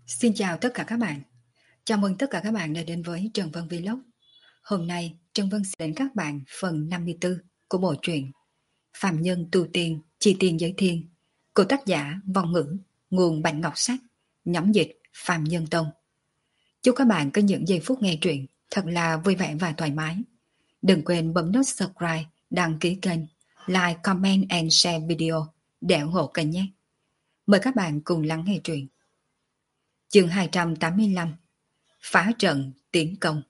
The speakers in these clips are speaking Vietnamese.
Xin chào tất cả các bạn. Chào mừng tất cả các bạn đã đến với Trần Vân Vlog. Hôm nay Trần Vân sẽ đến các bạn phần 54 của bộ truyện Phàm Nhân Tu Tiên Chi Tiên Giới Thiên của tác giả Vong Ngữ, nguồn Bạch Ngọc Sách, nhóm dịch Phàm Nhân Tông. Chúc các bạn có những giây phút nghe truyện thật là vui vẻ và thoải mái. Đừng quên bấm nút subscribe, đăng ký kênh, like, comment and share video để ủng hộ kênh nhé. Mời các bạn cùng lắng nghe truyện. Chương 285: Phá trận tiến công.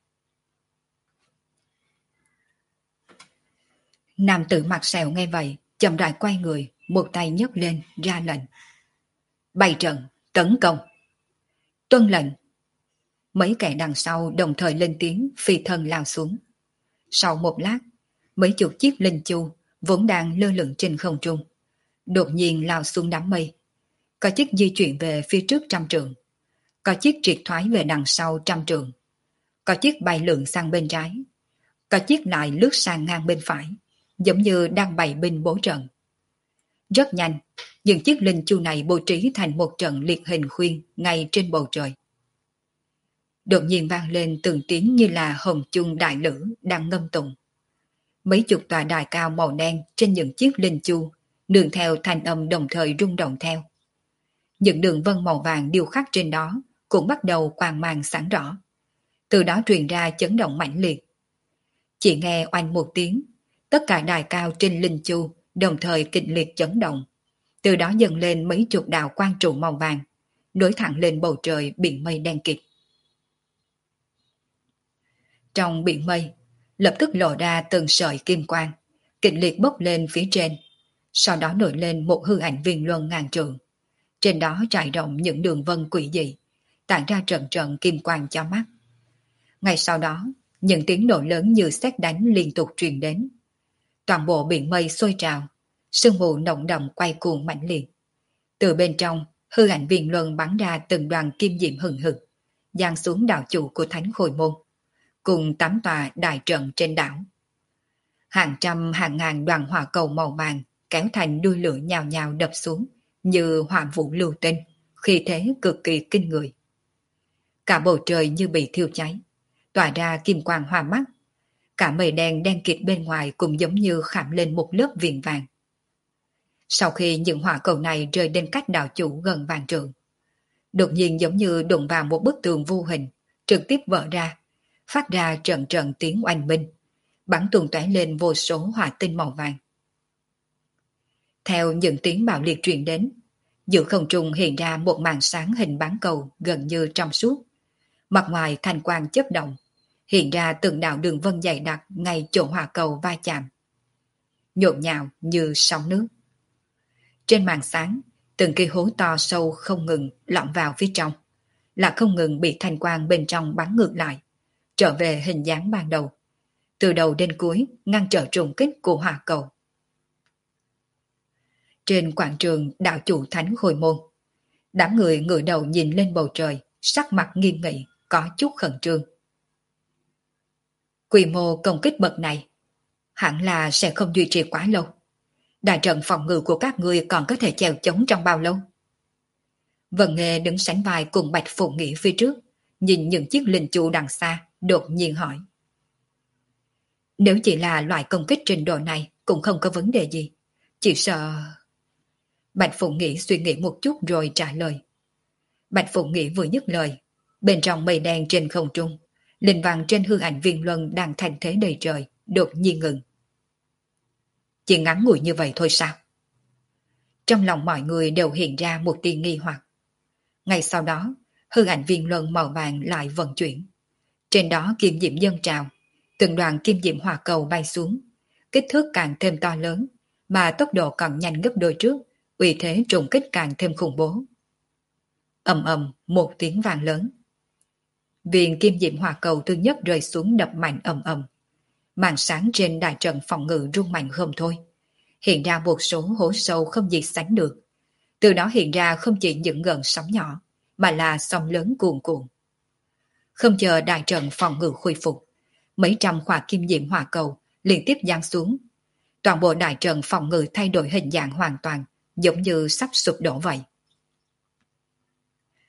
Nam tử mặt sẹo nghe vậy, chậm rãi quay người, một tay nhấc lên ra lệnh: bày trận, tấn công. Tuân lệnh. Mấy kẻ đằng sau đồng thời lên tiếng, phi thân lao xuống. Sau một lát, mấy chục chiếc linh chu vốn đang lơ lửng trên không trung đột nhiên lao xuống đám mây. Có chiếc di chuyển về phía trước 100 trượng, có chiếc triệt thoái về đằng sau 100 trượng, có chiếc bay lượn sang bên trái, có chiếc lại lướt sang ngang bên phải, giống như đang bày binh bố trận. Rất nhanh, những chiếc linh chu này bố trí thành một trận liệt hình khuyên ngay trên bầu trời. Đột nhiên vang lên từng tiếng như là hồng chung đại lữ đang ngâm tụng. Mấy chục tòa đài cao màu đen trên những chiếc linh chu nương theo thanh âm đồng thời rung động theo. Những đường vân màu vàng điêu khắc trên đó cũng bắt đầu quang mang sáng rõ. Từ đó truyền ra chấn động mãnh liệt. Chỉ nghe oanh một tiếng, tất cả đài cao trên linh chu đồng thời kịch liệt chấn động. Từ đó dần lên mấy chục đạo quang trụ màu vàng, nối thẳng lên bầu trời biển mây đen kịt. Trong biển mây, lập tức lộ ra từng sợi kim quang, kịch liệt bốc lên phía trên. Sau đó nổi lên một hư ảnh viên luân ngàn trượng. Trên đó trải rộng những đường vân quỷ dị, tản ra trận trận kim quang cho mắt. Ngay sau đó, những tiếng nổ lớn như sét đánh liên tục truyền đến. Toàn bộ biển mây sôi trào, sương mù nồng đậm quay cuồng mãnh liệt. Từ bên trong, hư ảnh viên luân bắn ra từng đoàn kim diệm hừng hực, giáng xuống đạo chủ của Thánh Khôi Môn, cùng 8 tòa đại trận trên đảo. Hàng trăm hàng ngàn đoàn hỏa cầu màu vàng kéo thành đuôi lửa nhào nhào đập xuống như hỏa vũ lưu tinh, khí thế cực kỳ kinh người. Cả bầu trời như bị thiêu cháy, tỏa ra kim quang hoa mắt. Cả mây đen đen kịt bên ngoài cũng giống như khảm lên một lớp viền vàng. Sau khi những hỏa cầu này rơi đến cách đạo chủ gần vạn trượng, đột nhiên giống như đụng vào một bức tường vô hình, trực tiếp vỡ ra, phát ra trận trận tiếng oanh minh, bắn tung tóe lên vô số hỏa tinh màu vàng. Theo những tiếng bạo liệt truyền đến, giữa không trung hiện ra một màn sáng hình bán cầu gần như trong suốt. Mặt ngoài thanh quang chớp động, hiện ra từng đạo đường vân dày đặc ngay chỗ hỏa cầu va chạm, nhộn nhạo như sóng nước. Trên màn sáng, từng cây hố to sâu không ngừng lọt vào phía trong, là không ngừng bị thanh quang bên trong bắn ngược lại, trở về hình dáng ban đầu, từ đầu đến cuối ngăn trở trùng kích của hỏa cầu. Trên quảng trường đạo chủ Thánh Khôi Môn, đám người ngửa đầu nhìn lên bầu trời, sắc mặt nghiêm nghị, có chút khẩn trương. Quy mô công kích bậc này hẳn là sẽ không duy trì quá lâu. Đại trận phòng ngự của các ngươi còn có thể chèo chống trong bao lâu? Vân Nghê đứng sánh vai cùng Bạch Phụng Nghị phía trước, nhìn những chiếc linh chu đằng xa, đột nhiên hỏi. Nếu chỉ là loại công kích trình độ này cũng không có vấn đề gì, chỉ sợ... Bạch Phụng Nghị suy nghĩ một chút rồi trả lời. Bạch Phụng Nghị vừa dứt lời, bên trong mây đen trên không trung, linh văn trên hư ảnh viên luân đang thành thế đầy trời, đột nhiên ngừng. Chỉ ngắn ngủi như vậy thôi sao? Trong lòng mọi người đều hiện ra một tia nghi hoặc. Ngay sau đó, hư ảnh viên luân màu vàng lại vận chuyển. Trên đó kim diệm dâng trào, từng đoàn kim diệm hỏa cầu bay xuống, kích thước càng thêm to lớn, mà tốc độ còn nhanh gấp đôi trước, uy thế trùng kích càng thêm khủng bố. Ầm ầm một tiếng vang lớn. Viên kim diệm hỏa cầu thứ nhất rơi xuống đập mạnh ầm ầm. Màn sáng trên đại trận phòng ngự rung mạnh không thôi. Hiện ra một số hố sâu không gì sánh được. Từ đó hiện ra không chỉ những gợn sóng nhỏ, mà là sóng lớn cuồn cuộn. Không chờ đại trận phòng ngự khôi phục, mấy trăm quả kim diệm hỏa cầu liên tiếp giáng xuống. Toàn bộ đại trận phòng ngự thay đổi hình dạng hoàn toàn, giống như sắp sụp đổ vậy.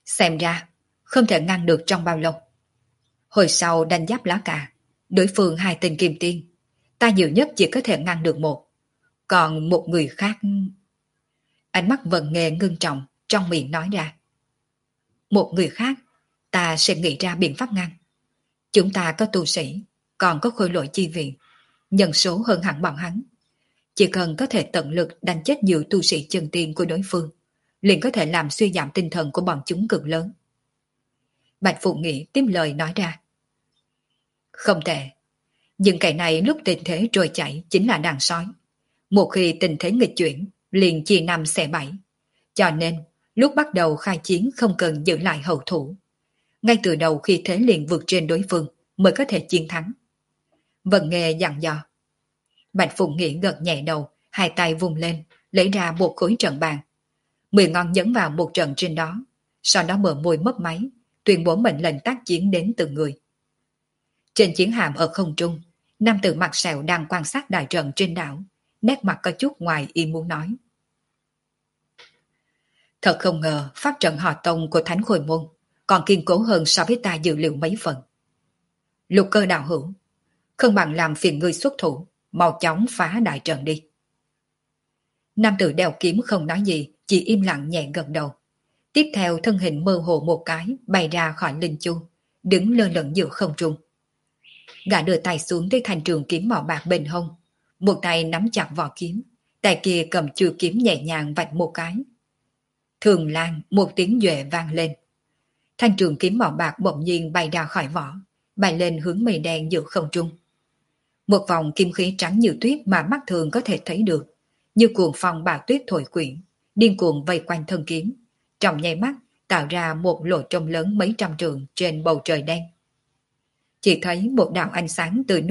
Xem ra, không thể ngăn được trong bao lâu. Hồi sau đánh giáp lá cà, đối phương hai tên kim tiên, ta nhiều nhất chỉ có thể ngăn được một. Còn một người khác... Ánh mắt Vân Nghê ngưng trọng, trong miệng nói ra. Một người khác, ta sẽ nghĩ ra biện pháp ngăn. Chúng ta có tu sĩ, còn có khôi lỗi chi viện, nhân số hơn hẳn bọn hắn. Chỉ cần có thể tận lực đánh chết nhiều tu sĩ chân tiên của đối phương, liền có thể làm suy giảm tinh thần của bọn chúng cực lớn. Bạch Phụ Nghị tiếp lời nói ra. Không tệ, nhưng cái này lúc tình thế trôi chảy chính là đàn sói. Một khi tình thế nghịch chuyển, liền chia năm xẻ bảy. Cho nên, lúc bắt đầu khai chiến không cần giữ lại hậu thủ. Ngay từ đầu khi thế liền vượt trên đối phương mới có thể chiến thắng. Vân Nghê dặn dò. Bạch Phụng Nghĩa gật nhẹ đầu, hai tay vung lên, lấy ra một khối trận bàn. 10 ngón nhấn vào một trận trên đó, sau đó mở môi mấp máy, tuyên bố mệnh lệnh tác chiến đến từng người. Trên chiến hạm ở không trung, nam tử mặt sẹo đang quan sát đại trận trên đảo, nét mặt có chút ngoài ý muốn nói. Thật không ngờ pháp trận họ Tông của Thánh Khôi Môn còn kiên cố hơn so với ta dự liệu mấy phần. Lục Cơ đạo hữu, không bằng làm phiền ngươi xuất thủ, mau chóng phá đại trận đi. Nam tử đeo kiếm không nói gì, chỉ im lặng nhẹ gật đầu. Tiếp theo thân hình mơ hồ một cái bay ra khỏi linh chu, đứng lơ lửng giữa không trung. Gã đưa tay xuống tới thanh trường kiếm màu bạc bên hông, một tay nắm chặt vỏ kiếm, tay kia cầm chuôi kiếm nhẹ nhàng vạch một cái. Thường lan một tiếng duệ vang lên. Thanh trường kiếm màu bạc bỗng nhiên bay ra khỏi vỏ, bay lên hướng mây đen giữa không trung. Một vòng kim khí trắng như tuyết mà mắt thường có thể thấy được, như cuồng phong bão tuyết thổi quyển, điên cuồng vây quanh thân kiếm, trong nháy mắt tạo ra một lỗ trông lớn mấy trăm trượng trên bầu trời đen. Chỉ thấy một đạo ánh sáng từ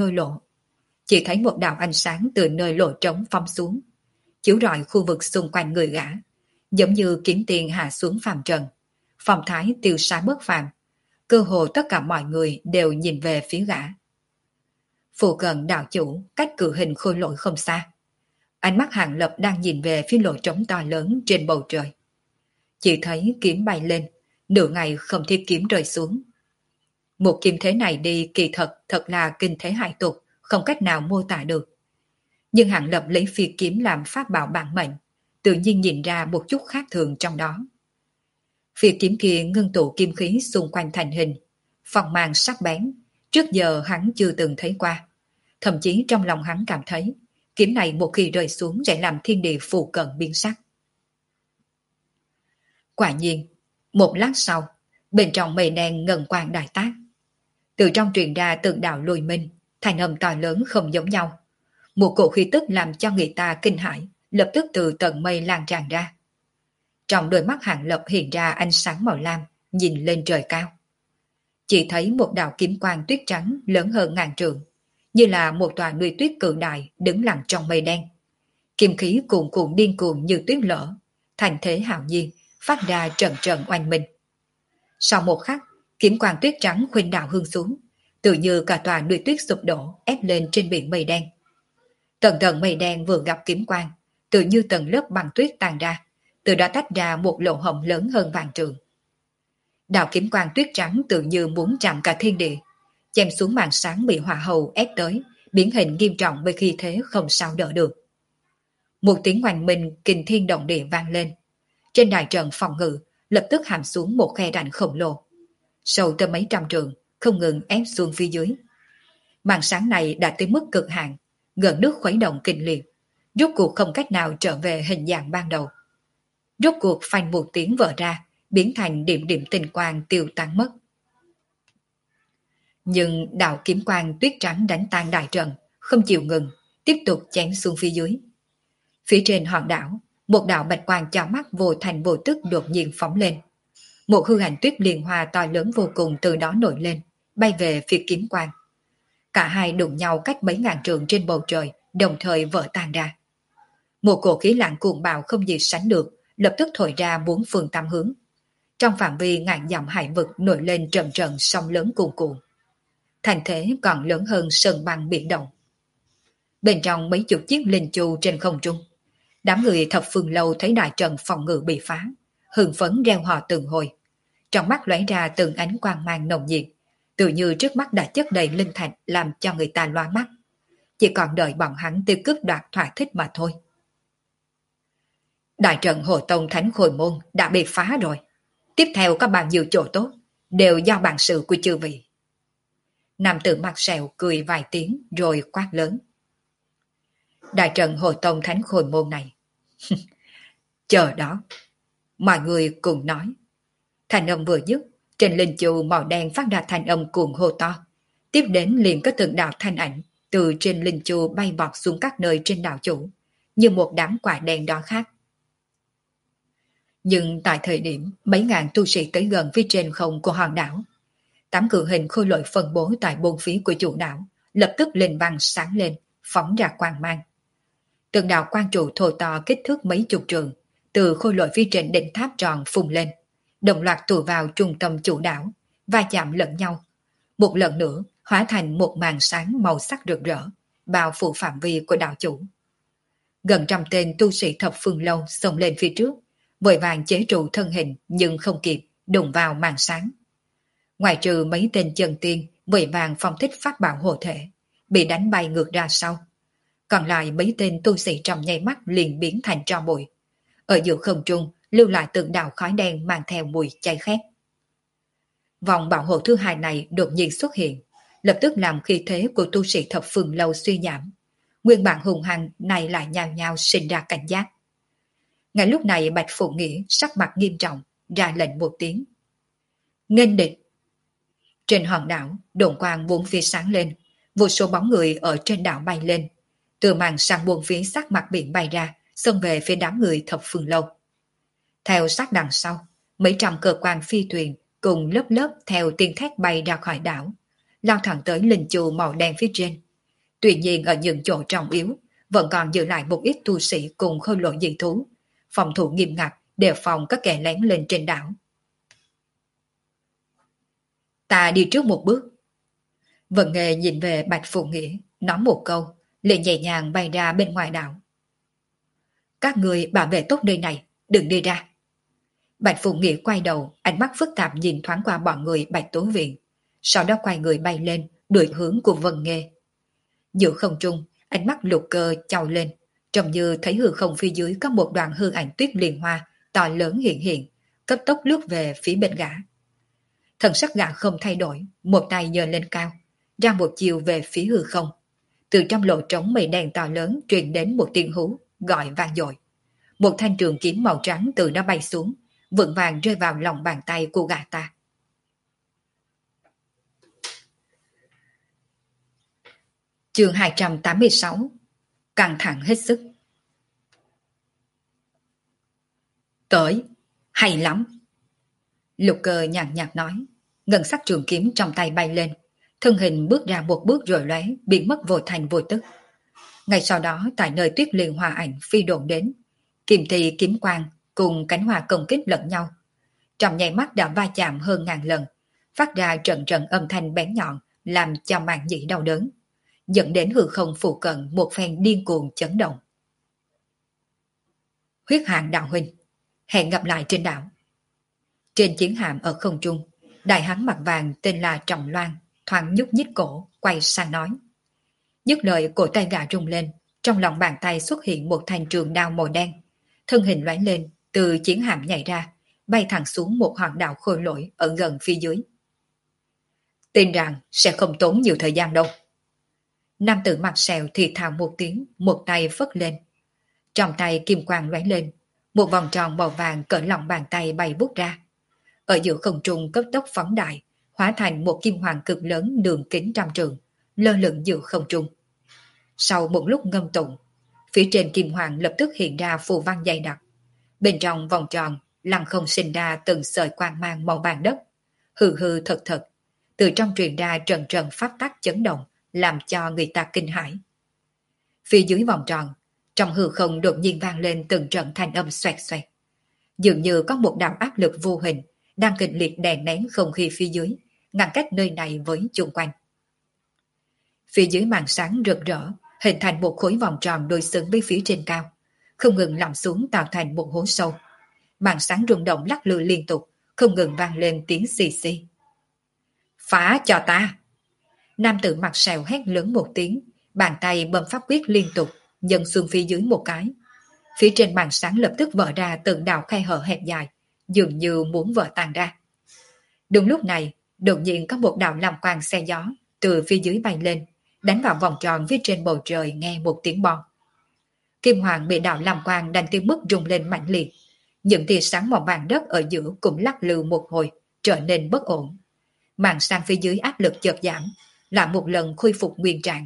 nơi lỗ trống phóng xuống, chiếu rọi khu vực xung quanh người gã, giống như kiếm tiền hạ xuống phàm trần, phong thái tiêu sái bất phàm, cơ hồ tất cả mọi người đều nhìn về phía gã. Phụ cận đạo chủ cách cự hình khôi lỗi không xa, ánh mắt Hàng Lập đang nhìn về phía lỗ trống to lớn trên bầu trời. Chỉ thấy kiếm bay lên, nửa ngày không thấy kiếm rơi xuống. Một kiếm thế này đi kỳ thật là kinh thế hải tục, không cách nào mô tả được. Nhưng Hàng Lập lấy phi kiếm làm pháp bảo bản mệnh, tự nhiên nhìn ra một chút khác thường trong đó. Phi kiếm kia ngưng tụ kim khí xung quanh thành hình, phong mang sắc bén, trước giờ hắn chưa từng thấy qua. Thậm chí trong lòng hắn cảm thấy, kiếm này một khi rơi xuống sẽ làm thiên địa phù cận biến sắc. Quả nhiên, một lát sau, bên trong mây đen ngân quang đại tác. Từ trong truyền ra từng đạo lôi minh, thành âm to lớn không giống nhau. Một cổ khí tức làm cho người ta kinh hãi, lập tức từ tầng mây lan tràn ra. Trong đôi mắt Hàng Lập hiện ra ánh sáng màu lam, nhìn lên trời cao. Chỉ thấy một đạo kiếm quang tuyết trắng lớn hơn ngàn trượng, như là một tòa núi tuyết cự đại đứng lặng trong mây đen. Kim khí cuồn cuộn điên cuồng như tuyết lở, thành thế hạo nhiên, phát ra trận trận oanh minh. Sau một khắc, kiếm quang tuyết trắng khuynh đảo hương xuống, tự như cả tòa núi tuyết sụp đổ ép lên trên biển mây đen. Tầng tầng mây đen vừa gặp kiếm quang, tự như tầng lớp băng tuyết tan ra, từ đó tách ra một lỗ hổng lớn hơn vạn trượng. Đạo kiếm quang tuyết trắng tự như muốn chạm cả thiên địa, chém xuống màn sáng bị hỏa hầu ép tới, biến hình nghiêm trọng với khi thế không sao đỡ được. Một tiếng oanh minh kinh thiên động địa vang lên. Trên đại trận phòng ngự lập tức hàm xuống một khe rãnh khổng lồ, sâu tới mấy trăm trượng, không ngừng ép xuống phía dưới. Màn sáng này đã tới mức cực hạn, gần nước khuấy động kinh liệt, rốt cuộc không cách nào trở về hình dạng ban đầu. Rốt cuộc phanh một tiếng vỡ ra, biến thành điểm điểm tinh quang tiêu tan mất. Nhưng đạo kiếm quang tuyết trắng đánh tan đại trận, không chịu ngừng, tiếp tục chém xuống phía dưới. Phía trên hòn đảo, một đạo bạch quang chói mắt vô thành vô tức đột nhiên phóng lên. Một hư ảnh tuyết liên hoa to lớn vô cùng từ đó nổi lên, bay về phía kiếm quang. Cả hai đụng nhau cách mấy ngàn trượng trên bầu trời, đồng thời vỡ tan ra. Một cổ khí lạnh cuồng bạo không gì sánh được, lập tức thổi ra bốn phương tám hướng. Trong phạm vi ngàn dặm hải vực nổi lên trận trận sóng lớn cuồn cuộn. Thành thế còn lớn hơn sơn băng biển động. Bên trong mấy chục chiếc linh chu trên không trung, đám người thập phương lâu thấy đại trận phòng ngự bị phá, hưng phấn reo hò từng hồi. Trong mắt lóe ra từng ánh quang mang nồng nhiệt, tự như trước mắt đã chất đầy linh thạch làm cho người ta loa mắt. Chỉ còn đợi bọn hắn tiêu cướp đoạt thỏa thích mà thôi. Đại trận Hồ Tông Thánh Khôi Môn đã bị phá rồi. Tiếp theo có bao nhiêu chỗ tốt, đều do bản sự của chư vị. Nam tử mặt sẹo cười vài tiếng rồi quát lớn. Đại trận Hồ Tông Thánh Khôi Môn này. Chờ đó. Mọi người cùng nói. Thanh âm vừa dứt, trên linh chu màu đen phát ra thanh âm cuồng hô to. Tiếp đến liền có từng đạo thanh ảnh từ trên linh chu bay bọt xuống các nơi trên đảo chủ, như một đám quả đen đó khác. Nhưng tại thời điểm mấy ngàn tu sĩ tới gần phía trên không của hòn đảo, 8 cự hình khôi lỗi phân bố tại bốn phía của chủ đảo lập tức lên vang sáng lên, phóng ra quang mang. Từng đạo quang trụ thô to kích thước mấy chục trường từ khôi lỗi phía trên đỉnh tháp tròn phun lên, đồng loạt tụ vào trung tâm chủ đảo, va chạm lẫn nhau. Một lần nữa hóa thành một màn sáng màu sắc rực rỡ, bao phủ phạm vi của đảo chủ. Gần trăm tên tu sĩ thập phương lâu xông lên phía trước, vội vàng chế trụ thân hình nhưng không kịp đụng vào màn sáng. Ngoài trừ mấy tên chân tiên vội vàng phong thích pháp bảo hộ thể, bị đánh bay ngược ra sau. Còn lại mấy tên tu sĩ trong nháy mắt liền biến thành tro bụi. Ở giữa không trung lưu lại từng đạo khói đen mang theo mùi cháy khét. Vòng bảo hộ thứ hai này đột nhiên xuất hiện, lập tức làm khí thế của tu sĩ thập phương lâu suy giảm. Nguyên bản hùng hăng này lại nhao nhao sinh ra cảnh giác. Ngay lúc này Bạch Phụ Nghĩa sắc mặt nghiêm trọng, ra lệnh một tiếng. Nghênh địch! Trên hòn đảo, đồn quang bốn phía sáng lên, vô số bóng người ở trên đảo bay lên. Từ màn sang buông phía sát mặt biển bay ra, xông về phía đám người thập phương lâu. Theo sát đằng sau, mấy trăm cơ quan phi thuyền cùng lớp lớp theo tiếng thét bay ra khỏi đảo, lao thẳng tới linh chu màu đen phía trên. Tuy nhiên ở những chỗ trọng yếu, vẫn còn giữ lại một ít tu sĩ cùng khôi lỗi dị thú, phòng thủ nghiêm ngặt đề phòng các kẻ lén lên trên đảo. Ta đi trước một bước. Vận Nghề nhìn về Bạch Phụ Nghĩa, nói một câu, liền nhẹ nhàng bay ra bên ngoài đảo. Các người bảo vệ tốt nơi này, đừng đi ra. Bạch Phụ Nghĩa quay đầu, ánh mắt phức tạp nhìn thoáng qua bọn người Bạch Tố Viện, sau đó quay người bay lên, đuổi hướng của Vận Nghề. Giữa không trung, ánh mắt Lục Cơ chau lên, trông như thấy hư không phía dưới có một đoàn hư ảnh tuyết liên hoa to lớn hiện hiện, cấp tốc lướt về phía bên gã. Thần sắc gã không thay đổi, một tay giơ lên cao, ra một chiều về phía hư không. Từ trong lỗ trống mây đen to lớn truyền đến một tiếng hú, gọi vang dội. Một thanh trường kiếm màu trắng từ nó bay xuống, vững vàng rơi vào lòng bàn tay của gã ta. Chương 286. Căng thẳng hết sức. Tới, hay lắm. Lục Cơ nhàn nhạt nói, ngân sắc trường kiếm trong tay bay lên, thân hình bước ra một bước rồi lóe, biến mất vô thành vô tức. Ngay sau đó tại nơi tuyết liên hòa ảnh phi độn đến, kiềm thị kiếm quang cùng cánh hoa công kích lẫn nhau. Trong nháy mắt đã va chạm hơn ngàn lần, phát ra trận trận âm thanh bén nhọn làm cho màng nhĩ đau đớn, dẫn đến hư không phụ cận một phen điên cuồng chấn động. Huyết Hạng đạo huynh, hẹn gặp lại trên đảo. Trên chiến hạm ở không trung, đại hán mặt vàng tên là Trọng Loan thoáng nhúc nhích cổ, quay sang nói. Dứt lời cổ tay gã rung lên, trong lòng bàn tay xuất hiện một thanh trường đao màu đen, thân hình lóe lên, từ chiến hạm nhảy ra, bay thẳng xuống một hòn đảo khôi lỗi ở gần phía dưới. Tin rằng sẽ không tốn nhiều thời gian đâu. Nam tử mặt sẹo thì thào một tiếng, một tay phất lên. Trong tay kim quang lóe lên, một vòng tròn màu vàng cỡ lòng bàn tay bay vút ra. Ở giữa không trung cấp tốc phóng đại, hóa thành một kim hoàng cực lớn đường kính trăm trượng, lơ lửng giữa không trung. Sau một lúc ngâm tụng, phía trên kim hoàng lập tức hiện ra phù văn dày đặc. Bên trong vòng tròn lặng không sinh ra từng sợi quang mang màu vàng đất, hư hư thật thật, từ trong truyền ra trận trận pháp tắc chấn động, làm cho người ta kinh hãi. Phía dưới vòng tròn, trong hư không đột nhiên vang lên từng trận thanh âm xoẹt xoẹt, dường như có một đạo áp lực vô hình đang kịch liệt đè nén không khí phía dưới, ngăn cách nơi này với chung quanh. Phía dưới màn sáng rực rỡ, hình thành một khối vòng tròn đối xứng với phía trên cao, không ngừng lặn xuống tạo thành một hố sâu. Màn sáng rung động lắc lư liên tục, không ngừng vang lên tiếng xì xì. Phá cho ta! Nam tử mặt sẹo hét lớn một tiếng, bàn tay bấm pháp quyết liên tục, dần xuống phía dưới một cái. Phía trên màn sáng lập tức vỡ ra từng đạo khe hở hẹp dài, dường như muốn vỡ tan ra. Đúng lúc này, đột nhiên có một đạo làm quang xe gió từ phía dưới bay lên, đánh vào vòng tròn phía trên bầu trời nghe một tiếng bom. Kim Hoàng bị đạo làm quang đánh tới mức rung lên mạnh liệt. Những tia sáng màu vàng đất ở giữa cũng lắc lư một hồi, trở nên bất ổn. Màn sang phía dưới áp lực chợt giảm, lại một lần khôi phục nguyên trạng.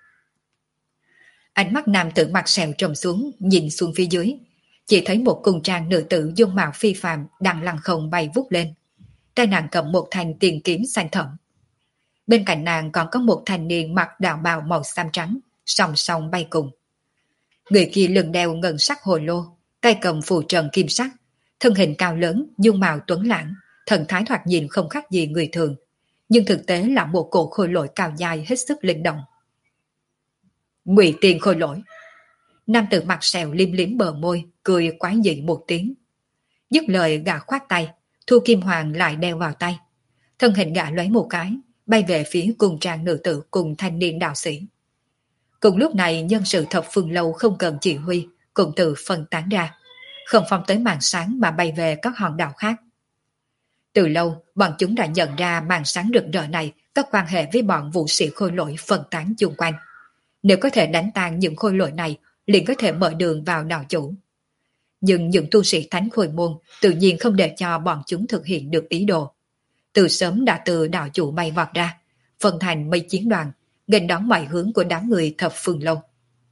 Ánh mắt nam tử mặt sẹo trầm xuống, nhìn xuống phía dưới, chỉ thấy một cung trang nữ tử dung mạo phi phàm đang lăng không bay vút lên. Tay nàng cầm một thanh tiền kiếm xanh thẫm. Bên cạnh nàng còn có một thanh niên mặc đạo bào màu xám trắng, song song bay cùng. Người kia lưng đeo ngân sắc hồ lô, tay cầm phù trần kim sắc, thân hình cao lớn, dung mạo tuấn lãng, thần thái thoạt nhìn không khác gì người thường, nhưng thực tế là một cổ khôi lỗi cao dài hết sức linh động. Ngụy Tiền khôi lỗi. Nam tử mặt sẹo liếm liếm bờ môi, cười quái dị một tiếng. Dứt lời gã khoát tay, thu kim hoàng lại đeo vào tay. Thân hình gã lóe một cái, bay về phía cùng trang nữ tử cùng thanh niên đạo sĩ. Cùng lúc này nhân sự thập phương lâu không cần chỉ huy, cùng tự phân tán ra, không phong tới màn sáng mà bay về các hòn đảo khác. Từ lâu, bọn chúng đã nhận ra màn sáng rực rỡ này có quan hệ với bọn vũ sĩ khôi lỗi phân tán chung quanh. Nếu có thể đánh tan những khôi lỗi này, liền có thể mở đường vào đạo chủ. Nhưng những tu sĩ thánh khôi môn tự nhiên không để cho bọn chúng thực hiện được ý đồ. Từ sớm đã từ đạo chủ bay vọt ra, phân thành mấy chiến đoàn, nghênh đón mọi hướng của đám người thập phương lâu.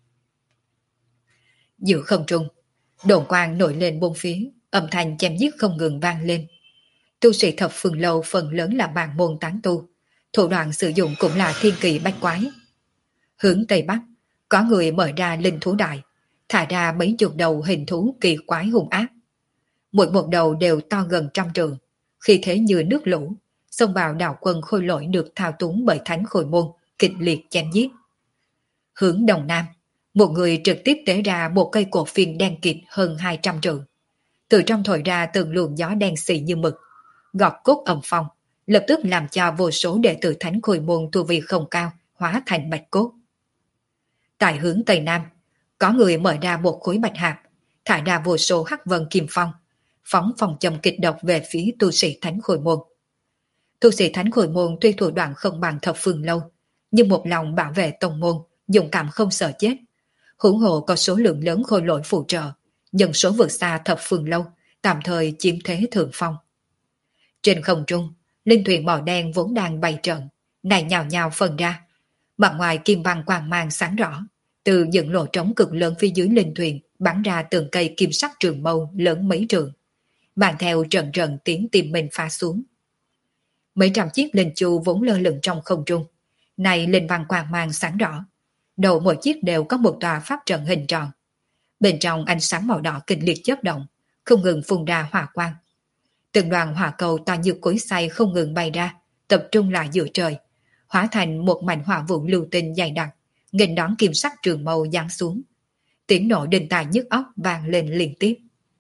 Giữa không trung, đồn quang nổi lên bốn phía, âm thanh chém giết không ngừng vang lên. Tu sĩ thập phương lâu phần lớn là bàn môn tán tu, thủ đoạn sử dụng cũng là thiên kỳ bách quái. Hướng Tây Bắc, có người mở ra linh thú đại, thả ra mấy chục đầu hình thú kỳ quái hung ác. Mỗi một đầu đều to gần 100 trượng, khi thế như nước lũ, xông vào đạo quân khôi lỗi được thao túng bởi thánh khôi môn, kịch liệt chém giết. Hướng Đông Nam, một người trực tiếp tế ra một cây cổ phiên đen kịt hơn 200 trượng. Từ trong thổi ra từng luồng gió đen xì như mực, gọt cốt ầm phong, lập tức làm cho vô số đệ tử thánh khôi môn tu vi không cao hóa thành bạch cốt. Tại hướng Tây Nam, có người mở ra một khối bạch hạt, thả ra vô số hắc vân kim phong, phóng phòng châm kịch độc về phía tu sĩ thánh khôi môn. Tu sĩ thánh khôi môn tuy thủ đoạn không bằng thập phương lâu, nhưng một lòng bảo vệ tông môn, dũng cảm không sợ chết. Huống hồ có số lượng lớn khôi lỗi phụ trợ, nhân số vượt xa thập phương lâu, tạm thời chiếm thế thượng phong. Trên không trung, linh thuyền màu đen vốn đang bay trận, này nhào nhào phân ra. Mặt ngoài kim băng quang mang sáng rõ, từ những lỗ trống cực lớn phía dưới linh thuyền bắn ra từng cây kim sắc trường mâu lớn mấy trượng, mang theo trận trận tiếng tim mình phá xuống. Mấy trăm chiếc linh chu vốn lơ lửng trong không trung, này linh văn quang mang sáng rõ, đầu mỗi chiếc đều có một tòa pháp trận hình tròn. Bên trong ánh sáng màu đỏ kịch liệt chớp động, không ngừng phun ra hỏa quang. Từng đoàn hỏa cầu to như cối xay không ngừng bay ra, tập trung lại giữa trời, hóa thành một mảnh hỏa vụ lưu tinh dày đặc, nghênh đón kim sắc trường mâu giáng xuống. Tiếng nổ đinh tai nhức óc vang lên liên tiếp.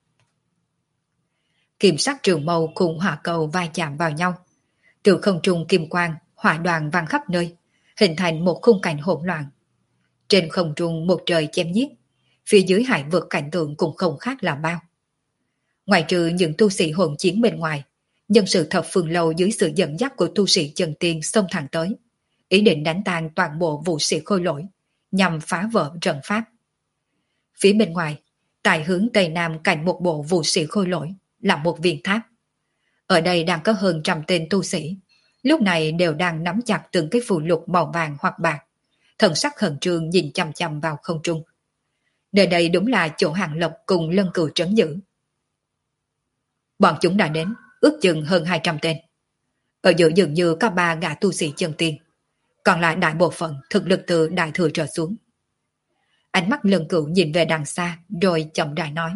Kim sắc trường mâu cùng hỏa cầu va chạm vào nhau. Từ không trung kim quang, hỏa đoàn vang khắp nơi, hình thành một khung cảnh hỗn loạn. Trên không trung một trời chém giết, phía dưới hải vực cảnh tượng cũng không khác là bao. Ngoài trừ những tu sĩ hỗn chiến bên ngoài, nhân sự thập phương lâu dưới sự dẫn dắt của tu sĩ chân tiên xông thẳng tới, ý định đánh tan toàn bộ vũ sĩ khôi lỗi, nhằm phá vỡ trận pháp. Phía bên ngoài, tại hướng Tây Nam cạnh một bộ vũ sĩ khôi lỗi, là một viên tháp. Ở đây đang có hơn 100 tên tu sĩ, lúc này đều đang nắm chặt từng cái phù lục màu vàng hoặc bạc, thần sắc khẩn trương nhìn chằm chằm vào không trung. Nơi đây đúng là chỗ Hàng Lập cùng Lân Cừu trấn giữ. Bọn chúng đã đến, ước chừng hơn 200 tên. Ở giữa dường như có 3 gã tu sĩ chân tiên, còn lại đại bộ phận thực lực từ đại thừa trở xuống. Ánh mắt Lân Cừu nhìn về đằng xa rồi chậm rãi nói: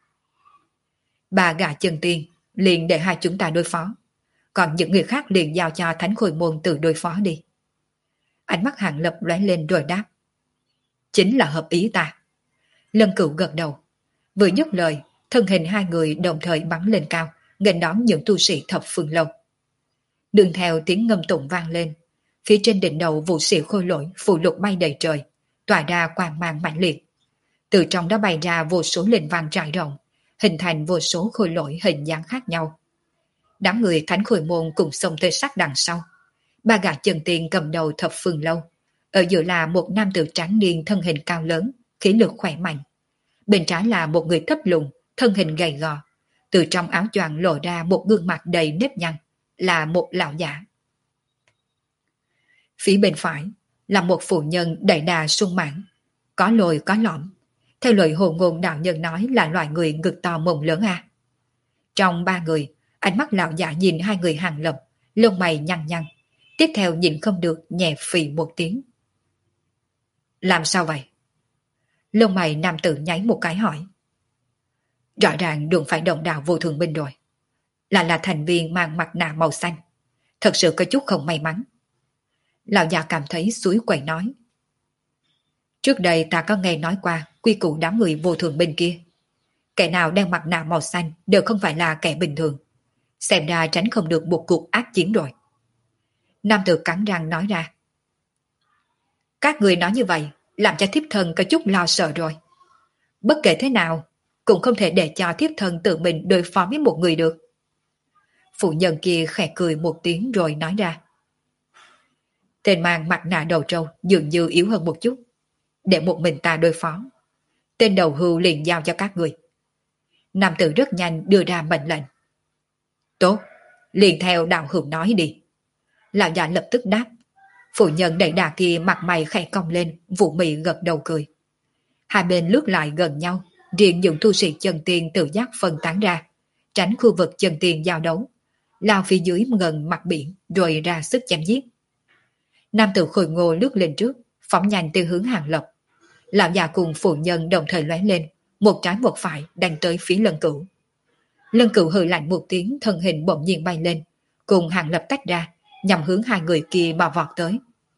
3 gã chân tiên liền để hai chúng ta đối phó, còn những người khác liền giao cho thánh khôi môn tự đối phó đi. Ánh mắt Hàng Lập lóe lên rồi đáp: chính là hợp ý ta. Lân Cừu gật đầu, vừa dứt lời, thân hình hai người đồng thời bắn lên cao, nghênh đón những tu sĩ thập phương lâu. Đường theo tiếng ngâm tụng vang lên, phía trên đỉnh đầu vũ sĩ khôi lỗi phù lục bay đầy trời, tỏa ra quang mang mãnh liệt. Từ trong đó bay ra vô số linh văn trải rộng, hình thành vô số khôi lỗi hình dáng khác nhau. Đám người Thánh Khôi Môn cùng xông tới sát đằng sau. Ba gã chân tiên cầm đầu thập phương lâu, ở giữa là một nam tử tráng niên thân hình cao lớn, khí lực khỏe mạnh. Bên trái là một người thấp lùn, thân hình gầy gò, từ trong áo choàng lộ ra một gương mặt đầy nếp nhăn, là một lão giả. Phía bên phải là một phụ nhân đầy đà sung mãn, có lồi có lõm. Theo lời hồ ngôn đạo nhân nói là loại người ngực to mông lớn à. Trong ba người, ánh mắt lão giả nhìn hai người Hàng Lập, lông mày nhăn nhăn, tiếp theo nhìn không được nhẹ phì một tiếng. Làm sao vậy? Lông mày nam tử nháy một cái hỏi. Rõ ràng đụng phải đồng đạo vô thường binh rồi. Là thành viên mang mặt nạ màu xanh. Thật sự có chút không may mắn. Lão già cảm thấy suối quẩy nói. Trước đây ta có nghe nói qua quy củ đám người vô thường bên kia. Kẻ nào đeo mặt nạ màu xanh đều không phải là kẻ bình thường. Xem ra tránh không được một cuộc ác chiến rồi. Nam tử cắn răng nói ra. Các người nói như vậy làm cho thiếp thân có chút lo sợ rồi. Bất kể thế nào cũng không thể để cho thiếp thân tự mình đối phó với một người được. Phụ nhân kia khẽ cười một tiếng rồi nói ra. Tên mang mặt nạ đầu trâu dường như yếu hơn một chút. Để một mình ta đối phó. Tên đầu hưu liền giao cho các người. Nam tử rất nhanh đưa ra mệnh lệnh. Tốt, liền theo đạo hữu nói đi. Lão già lập tức đáp. Phụ nhân đẩy đà kia mặt mày khẽ cong lên, vụ mị gật đầu cười. Hai bên lướt lại gần nhau, riêng những tu sĩ chân tiên tự giác phân tán ra, tránh khu vực chân tiên giao đấu, lao phía dưới gần mặt biển rồi ra sức chém giết. Nam tử Khôi Ngô lướt lên trước, phóng nhanh từ hướng Hàng Lập. Lão già cùng phụ nhân đồng thời lóe lên, một trái một phải đánh tới phía Lân Cửu. Lân Cửu hừ lạnh một tiếng, thân hình bỗng nhiên bay lên, cùng Hàng Lập tách ra, nhằm hướng hai người kia bò vọt tới.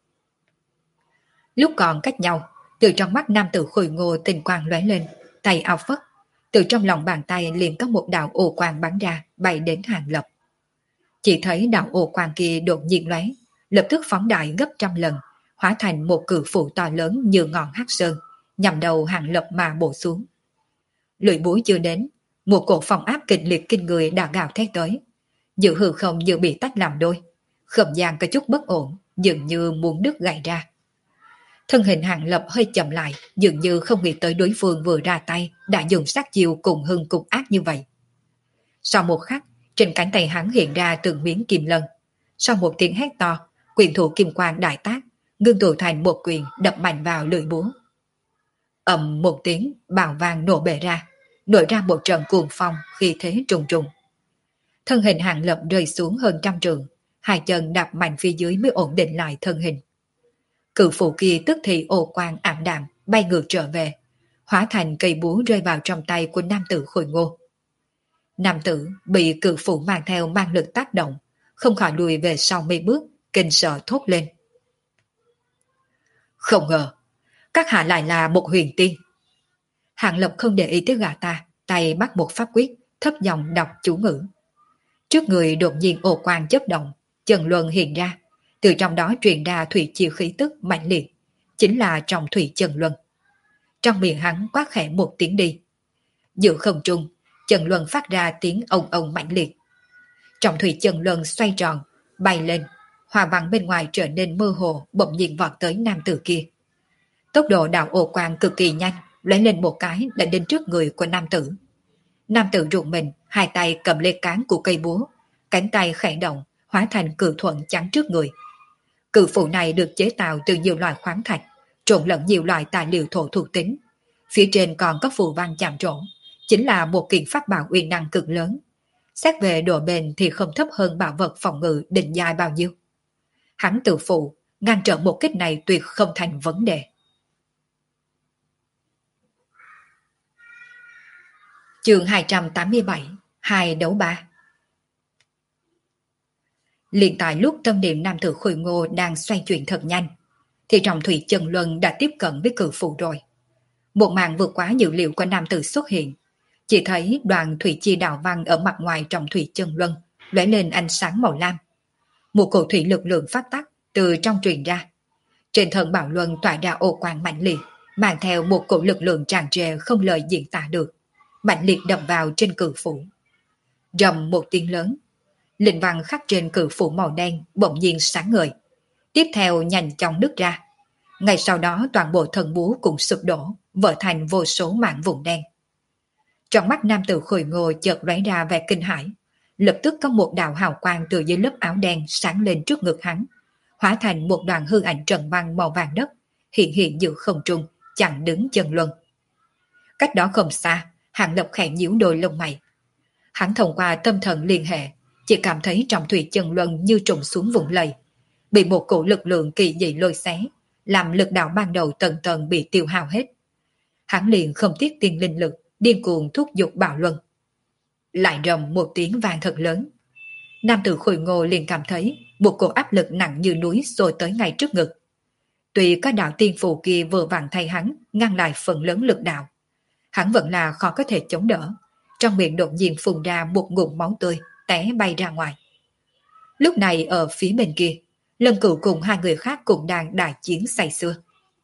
Lúc còn cách nhau, từ trong mắt nam tử Khôi Ngô tình quang lóe lên, tay áo phất, từ trong lòng bàn tay liền có một đạo ô quang bắn ra, bay đến Hàng Lập. Chỉ thấy đạo ô quang kia đột nhiên lóe, lập tức phóng đại gấp trăm lần, hóa thành một cự phủ to lớn như ngọn hắc sơn, nhằm đầu Hàng Lập mà bổ xuống. Lưỡi búa chưa đến, một cổ phong áp kịch liệt kinh người đã gào thét tới, giữa hư không như bị tách làm đôi, không gian có chút bất ổn, dường như muốn đứt gãy ra. Thân hình Hàng Lập hơi chậm lại, dường như không nghĩ tới đối phương vừa ra tay đã dùng sát chiêu cùng hung cùng ác như vậy. Sau một khắc, trên cánh tay hắn hiện ra từng miếng kim lân. Sau một tiếng hét to, quyền thủ kim quang đại tác, ngưng tụ thành một quyền đập mạnh vào lưỡi búa. Ầm một tiếng, bào vang nổ bể ra, nổi ra một trận cuồng phong khi thế trùng trùng. Thân hình Hàng Lập rơi xuống hơn trăm trượng, hai chân đạp mạnh phía dưới mới ổn định lại thân hình. Cự phụ kia tức thì ô quang ảm đạm bay ngược trở về, hóa thành cây búa rơi vào trong tay của nam tử Khôi Ngô. Nam tử bị cự phụ mang theo mang lực tác động, không khỏi lùi về sau mấy bước, kinh sợ thốt lên. Không ngờ, các hạ lại là một huyền tiên. Hàng Lập không để ý tới gã ta, tay bắt một pháp quyết, thấp giọng đọc chú ngữ. Trước người đột nhiên ô quang chớp động, chân luân hiện ra, từ trong đó truyền ra thủy chiêu khí tức mạnh liệt, chính là trọng thủy chân luân. Trong miệng hắn quát khẽ một tiếng đi. Giữa không trung, chân luân phát ra tiếng ông ông mạnh liệt. Trọng thủy chân luân xoay tròn, bay lên, hòa văn bên ngoài trở nên mơ hồ, bỗng nhiên vọt tới nam tử kia. Tốc độ đạo ô quang cực kỳ nhanh, lóe lên một cái đã đến trước người của nam tử. Nam tử rụng mình, hai tay cầm lê cán của cây búa, cánh tay khẽ động, hóa thành cự thuận chắn trước người. Cự phụ này được chế tạo từ nhiều loại khoáng thạch, trộn lẫn nhiều loại tài liệu thổ thuộc tính. Phía trên còn có phù văn chạm trộn, chính là một kiện pháp bảo uy năng cực lớn. Xét về độ bền thì không thấp hơn bảo vật phòng ngự định giai bao nhiêu. Hắn tự phụ, ngăn trở một kích này tuyệt không thành vấn đề. Chương 287, 2 đấu 3. Liền tại lúc tâm niệm nam tử Khôi Ngô đang xoay chuyển thật nhanh, thì trọng thủy chân luân đã tiếp cận với cự phụ rồi. Một màn vượt quá dự liệu của nam tử xuất hiện, Chỉ thấy đoàn thủy chi đạo văn ở mặt ngoài trong thủy chân luân lóe lên ánh sáng màu lam. Một cổ thủy lực lượng phát tắc từ trong truyền ra. Trên thân bảo luân tỏa ra ô quang mạnh liệt, mang theo một cổ lực lượng tràn trề không lời diễn tả được, mạnh liệt đập vào trên cự phủ. Rầm một tiếng lớn, linh văn khắc trên cự phủ màu đen bỗng nhiên sáng ngời, tiếp theo nhanh chóng nứt ra. Ngay sau đó toàn bộ thần búa cũng sụp đổ, vỡ thành vô số mảng vụn đen. Trong mắt nam tử Khôi Ngô chợt lóe ra vẻ kinh hãi, lập tức có một đạo hào quang từ dưới lớp áo đen sáng lên trước ngực hắn, hóa thành một đoàn hư ảnh trần băng màu vàng đất, hiện hiện giữa không trung, chặn đứng chân luân. Cách đó không xa, Hàng Lập khẽ nhíu đôi lông mày. Hắn thông qua tâm thần liên hệ, chỉ cảm thấy trong thủy chân luân như trùng xuống vũng lầy, bị một cổ lực lượng kỳ dị lôi xé, làm lực đạo ban đầu tầng tầng bị tiêu hao hết. Hắn liền không tiếc tiền linh lực, điên cuồng thúc giục bảo luân. Lại rầm một tiếng vang thật lớn. Nam tử Khôi Ngô liền cảm thấy một cổ áp lực nặng như núi xô tới ngay trước ngực. Tuy có đạo tiên phù kia vừa vặn thay hắn ngăn lại phần lớn lực đạo, hắn vẫn là khó có thể chống đỡ. Trong miệng đột nhiên phun ra một ngụm máu tươi, té bay ra ngoài. Lúc này ở phía bên kia, Lân Cửu cùng hai người khác cũng đang đại chiến say sưa.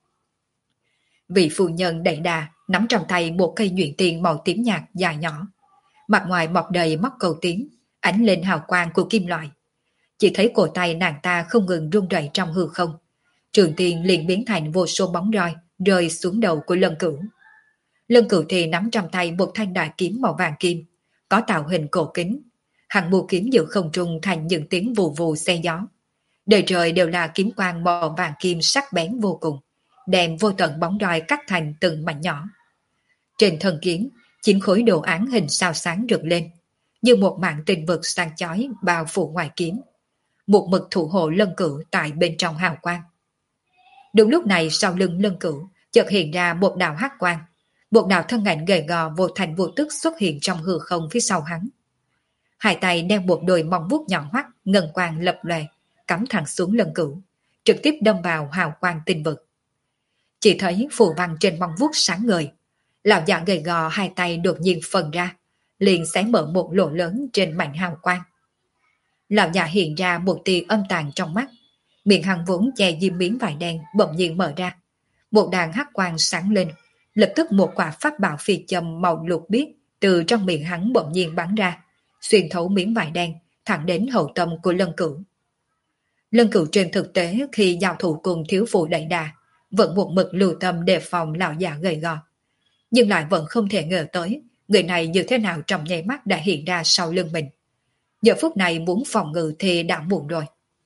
Vị phu nhân đẩy đà nắm trong tay một cây nhuyễn tiền màu tím nhạt dài nhỏ, mặt ngoài mọc đầy móc cầu tím, ánh lên hào quang của kim loại. Chỉ thấy cổ tay nàng ta không ngừng rung rẩy trong hư không, trường tiền liền biến thành vô số bóng roi rơi xuống đầu của Lân Cửu. Lân Cửu thì nắm trong tay một thanh đại kiếm màu vàng kim, có tạo hình cổ kính. Hàng mù kiếm giữa không trung thành những tiếng vù vù xe gió. Đời trời đều là kiếm quang màu vàng kim sắc bén vô cùng, đem vô tận bóng roi cắt thành từng mảnh nhỏ. Trên thân kiếm, 9 khối đồ án hình sao sáng rực lên, như một mảng tinh vực sáng chói bao phủ ngoài kiếm. Một mực thủ hộ Lân Cửu tại bên trong hào quang. Đúng lúc này sau lưng Lân Cửu chợt hiện ra một đạo hắc quang, một đạo thân ảnh gầy gò vô thành vô tức xuất hiện trong hư không phía sau hắn. Hai tay đem một đôi móng vuốt nhọn hoắt ngân quang lập lòe, cắm thẳng xuống Lân Cửu, trực tiếp đâm vào hào quang tinh vực. Chỉ thấy phù văn trên móng vuốt sáng ngời, lão già gầy gò hai tay đột nhiên phần ra, liền xé mở một lỗ lớn trên mảnh hào quang. Lão già hiện ra một tia âm tàn trong mắt, miệng hắn vốn che diêm miếng vải đen bỗng nhiên mở ra, một đàn hắc quang sáng lên, lập tức một quả pháp bảo phi châm màu lục biếc từ trong miệng hắn bỗng nhiên bắn ra, xuyên thấu miếng vải đen thẳng đến hậu tâm của Lân Cửu. Lân Cửu trên thực tế khi giao thủ cùng thiếu phụ đẩy đà vẫn một mực lưu tâm đề phòng lão già gầy gò, nhưng lại vẫn không thể ngờ tới người này như thế nào trong nháy mắt đã hiện ra sau lưng mình. Giờ phút này muốn phòng ngự thì đã muộn rồi.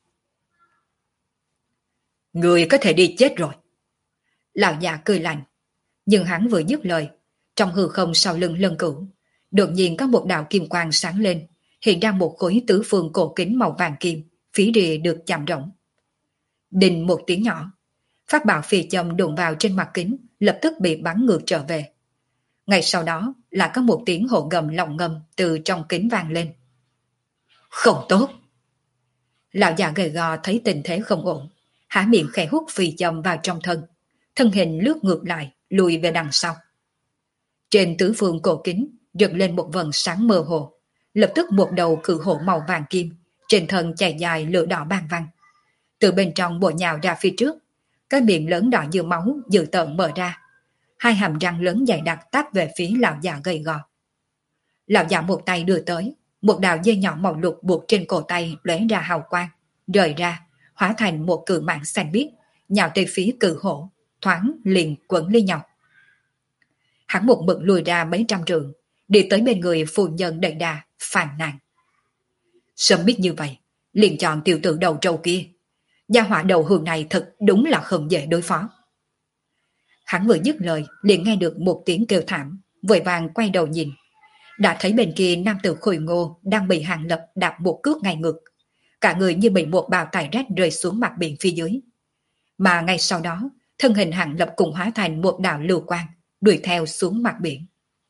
Người có thể đi chết rồi. Lão già cười lạnh, nhưng hắn vừa dứt lời, trong hư không sau lưng Lân Cửu đột nhiên có một đạo kim quang sáng lên, hiện ra một khối tứ phương cổ kính màu vàng kim, phía rìa được chạm rỗng. Đinh một tiếng nhỏ, pháp bảo phi châm đụng vào trên mặt kính, lập tức bị bắn ngược trở về. Ngay sau đó là có một tiếng hổ gầm lòng ngầm từ trong kính vang lên. Không tốt! Lão già gầy gò thấy tình thế không ổn, há miệng khẽ hút phi châm vào trong thân hình lướt ngược lại, lùi về đằng sau. Trên tứ phương cổ kính rực lên một vầng sáng mơ hồ, lập tức một đầu cự hổ màu vàng kim, trên thân chạy dài lửa đỏ ban văng. Từ bên trong bổ nhào ra phía trước, cái miệng lớn đỏ như máu dữ tợn mở ra, hai hàm răng lớn dày đặc táp về phía lão già gầy gò. Lão già một tay đưa tới, một đạo dây nhỏ màu lục buộc trên cổ tay lóe ra hào quang, rời ra, hóa thành một cự mạng xanh biếc, nhào tới phía cự hổ, thoáng liền quấn lên nhau. Hắn một mực lùi ra mấy trăm trượng, đi tới bên người phu nhân đẩy đà, phàn nàn. Sớm biết như vậy, liền chọn tiểu tử đầu trâu kia. Gia hỏa đầu hương này thật đúng là không dễ đối phó. Hắn vừa dứt lời, liền nghe được một tiếng kêu thảm, vội vàng quay đầu nhìn. Đã thấy bên kia nam tử Khôi Ngô đang bị Hàng Lập đạp một cước ngay ngực. Cả người như bị một bào tải rách rơi xuống mặt biển phía dưới. Mà ngay sau đó, thân hình Hàng Lập cùng hóa thành một đạo lưu quang, đuổi theo xuống mặt biển.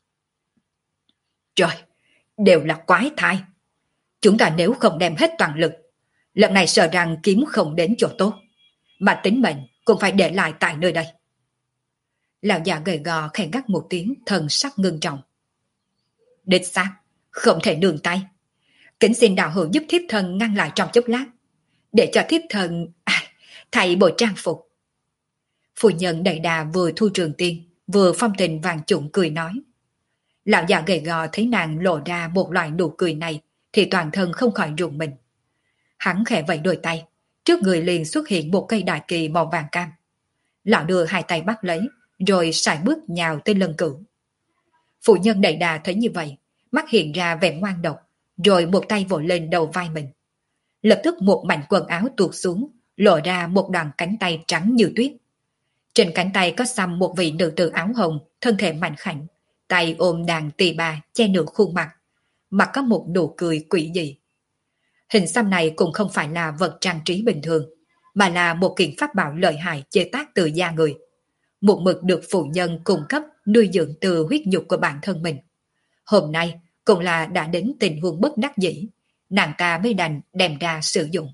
Trời, đều là quái thai. Chúng ta nếu không đem hết toàn lực, lần này sợ rằng kiếm không đến chỗ tốt, mà tính mệnh cũng phải để lại tại nơi đây. Lão già gầy gò khẽ gắt một tiếng, thần sắc ngưng trọng. đích xác, không thể nương tay. Kính xin đạo hữu giúp thiếp thân ngăn lại trong chốc lát, để cho thiếp thân thay bộ trang phục. Phu nhân đầy đà vừa thu trường tiên, vừa phong tình vàng trụng cười nói. Lão già gầy gò thấy nàng lộ ra một loại nụ cười này, thì toàn thân không khỏi rùng mình. Hắn khẽ vẫy đôi tay, trước người liền xuất hiện một cây đại kỳ màu vàng cam. Lão đưa hai tay bắt lấy, rồi sải bước nhào tới lân cửu. Phụ nhân đầy đà thấy như vậy, mắt hiện ra vẻ ngoan độc, rồi một tay vỗ lên đầu vai mình. Lập tức một mảnh quần áo tuột xuống, lộ ra một đoạn cánh tay trắng như tuyết. Trên cánh tay có xăm một vị nữ tử áo hồng, thân thể mạnh khảnh, tay ôm đàn tỳ bà che nửa khuôn mặt, mặt có một nụ cười quỷ dị. Hình xăm này cũng không phải là vật trang trí bình thường, mà là một kiện pháp bảo lợi hại chế tác từ da người. Một mực được phụ nhân cung cấp nuôi dưỡng từ huyết nhục của bản thân mình. Hôm nay cũng là đã đến tình huống bất đắc dĩ, nàng ta mới đành đem ra sử dụng.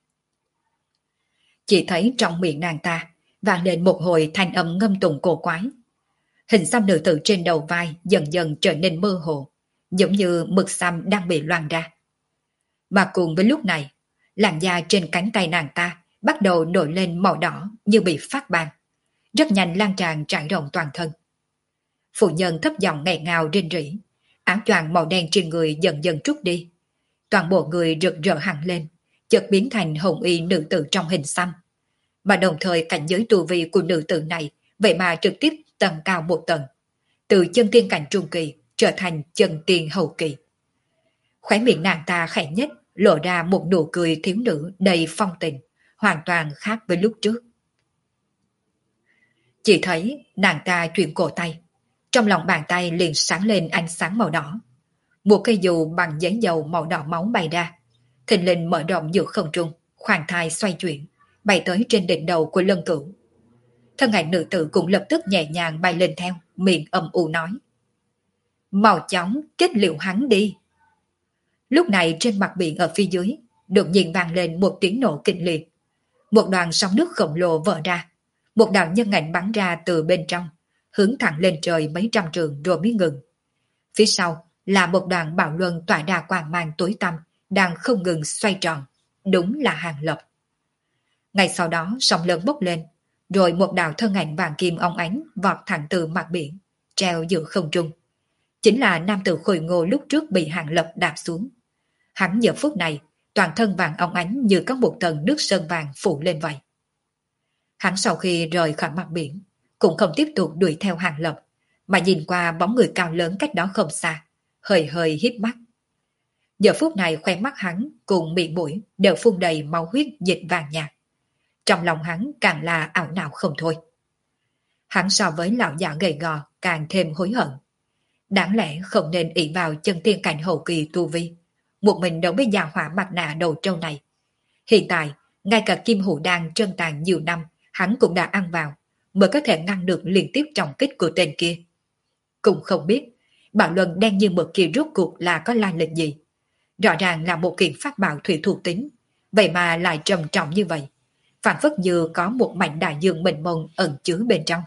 Chỉ thấy trong miệng nàng ta vang lên một hồi thanh âm ngâm tụng cổ quái. Hình xăm nữ tử trên đầu vai dần dần trở nên mơ hồ, giống như mực xăm đang bị loang ra. Mà cùng với lúc này, làn da trên cánh tay nàng ta bắt đầu nổi lên màu đỏ như bị phát ban, rất nhanh lan tràn trải rộng toàn thân. Phụ nhân thấp giọng nghẹn ngào rên rỉ, áo choàng màu đen trên người dần dần trút đi. Toàn bộ người rực rỡ hẳn lên, chợt biến thành hồng y nữ tử trong hình xăm. Mà đồng thời cảnh giới tu vi của nữ tử này vậy mà trực tiếp tầng cao một tầng, từ chân tiên cảnh trung kỳ trở thành chân tiên hậu kỳ. Khóe miệng nàng ta khẽ nhếch, lộ ra một nụ cười thiếu nữ đầy phong tình, hoàn toàn khác với lúc trước. Chỉ thấy nàng ta chuyển cổ tay, trong lòng bàn tay liền sáng lên ánh sáng màu đỏ. Một cây dù bằng giấy dầu màu đỏ máu bay ra, thình lình mở rộng giữa không trung, khoan thai xoay chuyển, bay tới trên đỉnh đầu của Lân Cửu. Thân ảnh nữ tử cũng lập tức nhẹ nhàng bay lên theo, miệng âm u nói. Mau chóng kết liễu hắn đi. Lúc này trên mặt biển ở phía dưới, đột nhiên vang lên một tiếng nổ kịch liệt. Một đoàn sóng nước khổng lồ vỡ ra, một đạo nhân ảnh bắn ra từ bên trong, hướng thẳng lên trời mấy trăm trường rồi mới ngừng. Phía sau là một đoàn bạo luân tỏa ra quang mang tối tăm, đang không ngừng xoay tròn. Đúng là Hàng Lập. Ngay sau đó sóng lớn bốc lên, rồi một đạo thân ảnh vàng kim óng ánh vọt thẳng từ mặt biển, treo giữa không trung. Chính là nam tử khôi ngô lúc trước bị Hàng Lập đạp xuống. Hắn giờ phút này, toàn thân vàng óng ánh như có một tầng nước sơn vàng phủ lên vậy. Hắn sau khi rời khỏi mặt biển, cũng không tiếp tục đuổi theo Hàng Lập, mà nhìn qua bóng người cao lớn cách đó không xa, hơi hơi híp mắt. Giờ phút này khoe mắt hắn cùng miệng mũi đều phun đầy máu huyết dịch vàng nhạt. Trong lòng hắn càng là ảo não không thôi. Hắn so với lão già gầy gò càng thêm hối hận. Đáng lẽ không nên ỷ vào chân tiên cảnh hậu kỳ tu vi, một mình đấu với già hỏa mặt nạ đầu trâu này. Hiện tại, ngay cả kim hủ đan trân tàn nhiều năm, hắn cũng đã ăn vào, mới có thể ngăn được liên tiếp trọng kích của tên kia. Cũng không biết, bạo luân đen như mực kia rốt cuộc là có lai lịch gì. Rõ ràng là một kiện pháp bảo thủy thuộc tính, vậy mà lại trầm trọng như vậy. Phản phất như có một mảnh đại dương mênh mông ẩn chứa bên trong.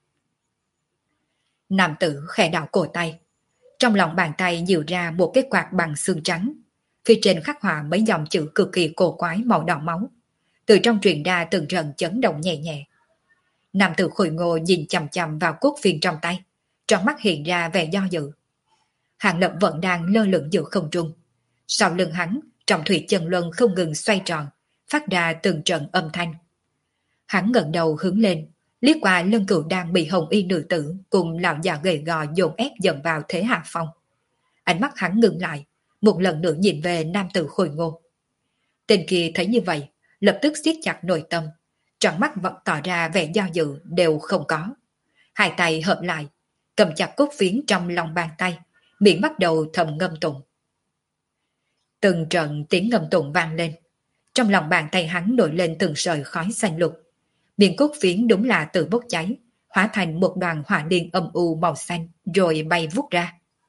Nam tử khẽ đảo cổ tay. Trong lòng bàn tay nhiều ra một cái quạt bằng xương trắng. Phía trên khắc họa mấy dòng chữ cực kỳ cổ quái màu đỏ máu. Từ trong truyền ra từng trận chấn động nhẹ nhẹ. Nam tử khôi ngô nhìn chằm chằm vào cốt phiên trong tay. Trong mắt hiện ra vẻ do dự. Hàng Lập vẫn đang lơ lửng giữa không trung. Sau lưng hắn, trọng thủy chân luân không ngừng xoay tròn, phát ra từng trận âm thanh. Hắn ngẩng đầu hướng lên, liếc qua Lân Cửu đang bị hồng y nữ tử cùng lão già gầy gò dồn ép dần vào thế hạ phong. Ánh mắt hắn ngừng lại, một lần nữa nhìn về nam tử khôi ngô. Tên kia thấy như vậy, lập tức siết chặt nội tâm, trong mắt vẫn tỏ ra vẻ do dự đều không có. Hai tay hợp lại, cầm chặt cốt phiến trong lòng bàn tay, miệng bắt đầu thầm ngâm tụng. Từng trận tiếng ngâm tụng vang lên, trong lòng bàn tay hắn nổi lên từng sợi khói xanh lục. Miệng cốt phiến đúng là tự bốc cháy, hóa thành một đoàn hỏa liên âm u màu xanh rồi bay vút ra.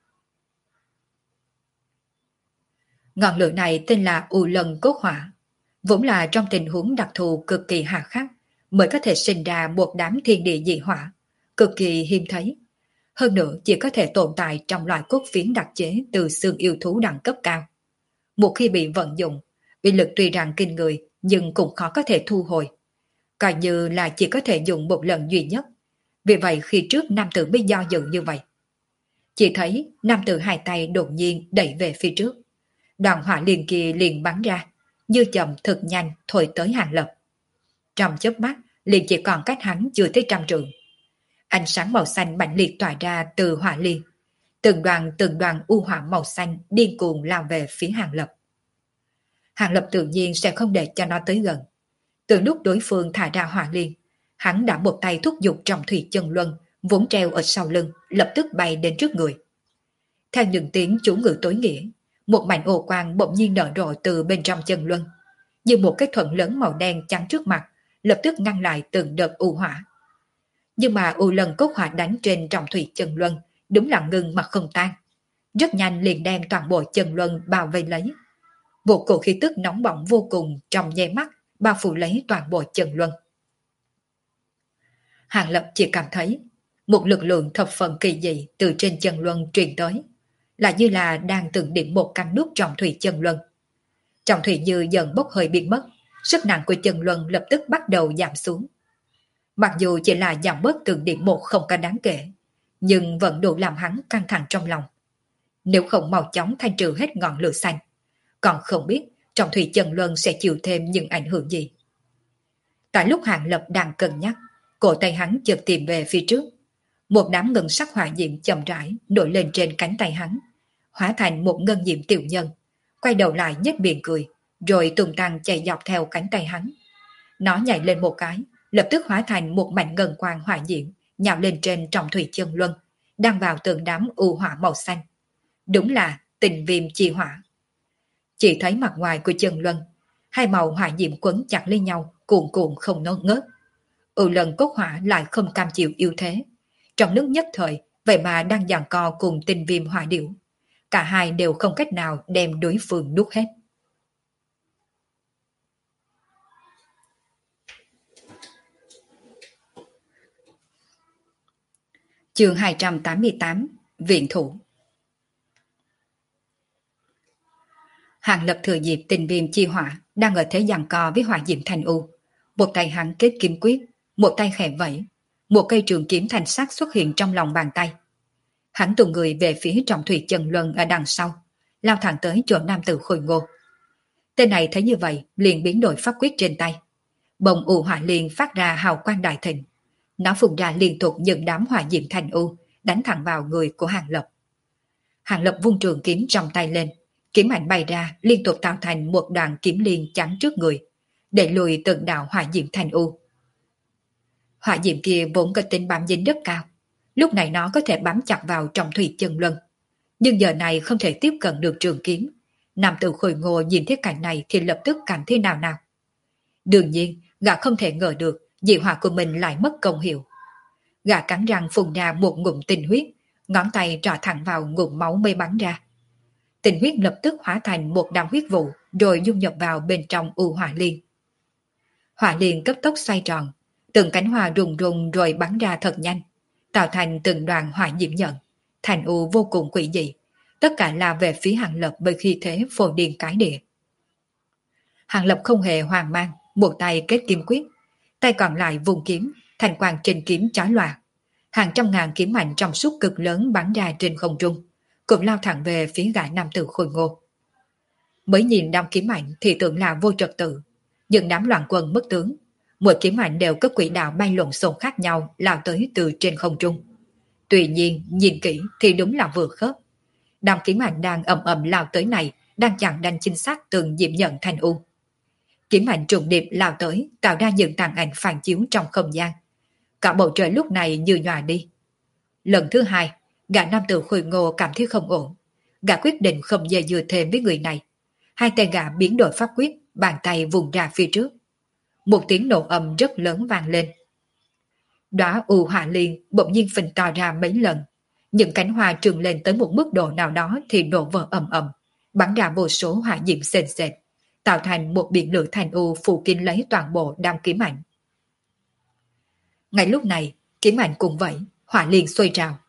Ngọn lửa này tên là U Lân Cốt Hỏa, vốn là trong tình huống đặc thù cực kỳ hà khắc mới có thể sinh ra một đám thiên địa dị hỏa, cực kỳ hiếm thấy. hơn nữa chỉ có thể tồn tại trong loại cốt phiến đặc chế từ xương yêu thú đẳng cấp cao. Một khi bị vận dụng, uy lực tuy rằng kinh người nhưng cũng khó có thể thu hồi, coi như là chỉ có thể dùng một lần duy nhất. Vì vậy khi trước nam tử mới do dự như vậy. Chỉ thấy nam tử hai tay đột nhiên đẩy về phía trước. Đoàn hỏa liền kia liền bắn ra, như chậm thực nhanh thổi tới Hàng Lập. Trong chớp mắt, liền chỉ còn cách hắn chưa tới 100 trượng. Ánh sáng màu xanh mạnh liệt tỏa ra từ hỏa liên. Từng đoàn u hỏa màu xanh điên cuồng lao về phía Hàng Lập. Hàng Lập tự nhiên sẽ không để cho nó tới gần. Từ lúc đối phương thả ra hỏa liên, hắn đã một tay thúc giục trọng thủy chân luân, vốn treo ở sau lưng, lập tức bay đến trước người. Theo những tiếng chú ngữ tối nghĩa, một mảnh ô quang bỗng nhiên nở rộ từ bên trong chân luân, như một cái thuận lớn màu đen chắn trước mặt, lập tức ngăn lại từng đợt u hỏa. Nhưng mà u lần cốt hỏa đánh trên trọng thủy chân luân, đúng là ngưng mà không tan. Rất nhanh liền đem toàn bộ chân luân bao vây lấy. Một cổ khí tức nóng bỏng vô cùng trong nháy mắt bao phủ lấy toàn bộ chân luân. Hàng Lập chỉ cảm thấy một lực lượng thập phần kỳ dị từ trên chân luân truyền tới, là như là đang từng điểm một căn nút trọng thủy chân luân. Trọng thủy như dần bốc hơi biến mất, sức nặng của chân luân lập tức bắt đầu giảm xuống. Mặc dù chỉ là giảm bớt từng điểm một không có đáng kể, nhưng vẫn đủ làm hắn căng thẳng trong lòng. Nếu không mau chóng thanh trừ hết ngọn lửa xanh, còn không biết trọng thủy chân luân sẽ chịu thêm những ảnh hưởng gì. Tại lúc Hàng Lập đang cân nhắc, cổ tay hắn chợt tìm về phía trước. Một đám ngân sắc hỏa diệm chậm rãi nổi lên trên cánh tay hắn, hóa thành một ngân diệm tiểu nhân, quay đầu lại nhếch miệng cười, rồi tung tăng chạy dọc theo cánh tay hắn. Nó nhảy lên một cái, lập tức hóa thành một mảnh ngân quang hỏa diệm, nhào lên trên trọng thủy chân luân, đang vào từng đám u hỏa màu xanh. Đúng là tình viêm chi hỏa. Chỉ thấy mặt ngoài của chân luân, hai màu hỏa diệm quấn chặt lên nhau, cuồn cuộn không ngớt. Lần cốt hỏa lại không cam chịu yếu thế. Trong lúc nhất thời, vậy mà đang giằng co cùng tình viêm hỏa điểu. Cả hai đều không cách nào đem đối phương nuốt hết. Chương 288, Viện thủ. Hàng Lập thừa dịp tình viêm chi hỏa đang ở thế giằng co với hỏa diệm thanh u. Một tay hắn kết kim quyết, một tay khẽ vẫy, một cây trường kiếm thanh sắc xuất hiện trong lòng bàn tay. Hắn tung người về phía trọng thủy chân luân ở đằng sau, lao thẳng tới chỗ nam tử Khôi Ngô. Tên này thấy như vậy liền biến đổi pháp quyết trên tay. Bồng u hỏa liên phát ra hào quang đại thịnh. Nó phun ra liên tục những đám hỏa diệm thanh u, đánh thẳng vào người của Hàng Lập. Hàng Lập vung trường kiếm trong tay lên, kiếm ảnh bay ra liên tục tạo thành một đoàn kiếm liên chắn trước người, để lùi từng đạo hỏa diệm thanh u. Hỏa diệm kia vốn có tính bám dính rất cao, lúc này nó có thể bám chặt vào trọng thủy chân luân, nhưng giờ này không thể tiếp cận được trường kiếm. Nam tử Khôi Ngô nhìn thấy cảnh này thì lập tức cảm thấy nào nào. Đương nhiên, gã không thể ngờ được dị hỏa của mình lại mất công hiệu. Gã cắn răng phun ra một ngụm tinh huyết, ngón tay trỏ thẳng vào ngụm máu mây bắn ra. Tinh huyết lập tức hóa thành một đạo huyết vụ, rồi dung nhập vào bên trong u hỏa liên. Hỏa liên cấp tốc xoay tròn, từng cánh hoa rùng rùng rồi bắn ra thật nhanh, tạo thành từng đoàn hỏa diễm nhận, thành u vô cùng quỷ dị. Tất cả là về phía Hàng Lập bởi khi thế phổ điên cái địa. Hàng Lập không hề hoang mang, một tay kết kim quyết, tay còn lại vùng kiếm, thành quang trên kiếm chói lòa. Hàng trăm ngàn kiếm ảnh trong suốt cực lớn bắn ra trên không trung, cũng lao thẳng về phía gã nam tử Khôi Ngô. Mới nhìn đám kiếm ảnh thì tưởng là vô trật tự, nhưng đám loạn quân mất tướng, mỗi kiếm ảnh đều có quỹ đạo bay lộn xộn khác nhau lao tới từ trên không trung. Tuy nhiên nhìn kỹ thì đúng là vừa khớp. Đám kiếm ảnh đang ầm ầm lao tới này đang chặn đánh chính xác từng diệm nhận thanh u. Kiếm ảnh trùng điệp lao tới tạo ra những tàn ảnh phản chiếu trong không gian. Cả bầu trời lúc này như nhòa đi. Lần thứ hai, gã nam tử Khôi Ngô cảm thấy không ổn. Gã quyết định không dè dưa thêm với người này. Hai tay gã biến đổi pháp quyết, bàn tay vùng ra phía trước. Một tiếng nổ ầm rất lớn vang lên. Đóa u hỏa liên bỗng nhiên phình to ra mấy lần. Những cánh hoa trừng lên tới một mức độ nào đó thì nổ vỡ ầm ầm, bắn ra vô số hỏa diệm sền sệt, tạo thành một biển lửa thanh u phủ kín lấy toàn bộ đám kiếm ảnh. Ngay lúc này, kiếm ảnh cùng vậy, hỏa liên sôi trào.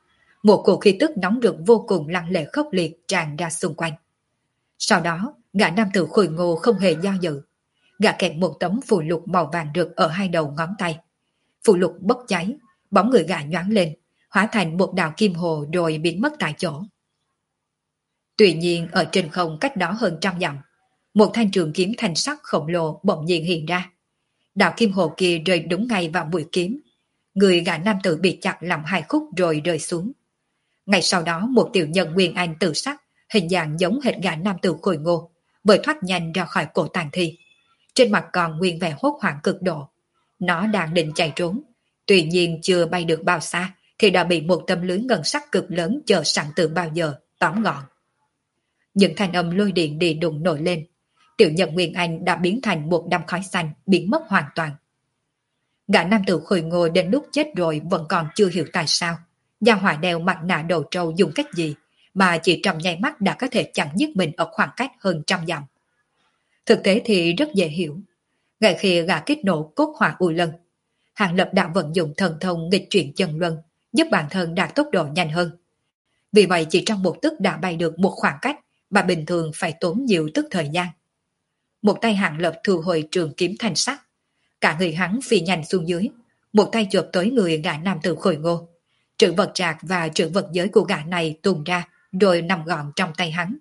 Một cổ khí tức nóng rực vô cùng lăng lệ khốc liệt tràn ra xung quanh. Sau đó, gã nam tử khôi ngô không hề do dự. Gã kẹp một tấm phù lục màu vàng rực ở hai đầu ngón tay. Phù lục bốc cháy, bóng người gã nhoáng lên, hóa thành một đạo kim hồ rồi biến mất tại chỗ. Tuy nhiên ở trên không cách đó hơn 100 dặm, một thanh trường kiếm thanh sắc khổng lồ bỗng nhiên hiện ra. Đạo kim hồ kia rơi đúng ngay vào mũi kiếm. Người gã nam tử bị chặt làm hai khúc rồi rơi xuống. Ngay sau đó một tiểu nhân nguyên anh tự sắc, hình dạng giống hệt gã nam tử khôi ngô, bởi thoát nhanh ra khỏi cổ tàn thi. Trên mặt còn nguyên vẻ hốt hoảng cực độ. Nó đang định chạy trốn, tuy nhiên chưa bay được bao xa thì đã bị một tấm lưới ngân sắc cực lớn chờ sẵn từ bao giờ tóm gọn. Những thanh âm lôi điện đi đụng nổi lên. Tiểu nhân Nguyên Anh đã biến thành một đám khói xanh, biến mất hoàn toàn. Gã nam tử khôi ngô đến lúc chết rồi vẫn còn chưa hiểu tại sao gia hỏa đeo mặt nạ đầu trâu dùng cách gì mà chỉ trong nháy mắt đã có thể chặn giết mình ở khoảng cách hơn 100 dặm. Thực tế thì rất dễ hiểu. Ngay khi gã kích nổ cốt hỏa u lân, Hàng Lập đã vận dụng thần thông nghịch chuyển chân luân, giúp bản thân đạt tốc độ nhanh hơn. Vì vậy chỉ trong một tức đã bay được một khoảng cách mà bình thường phải tốn nhiều tức thời gian. Một tay Hàng Lập thu hồi trường kiếm thanh sắc, cả người hắn phi nhanh xuống dưới, một tay chộp tới người gã nam tử khôi ngô. Trữ vật trạc và trữ vật giới của gã này tung ra rồi nằm gọn trong tay hắn.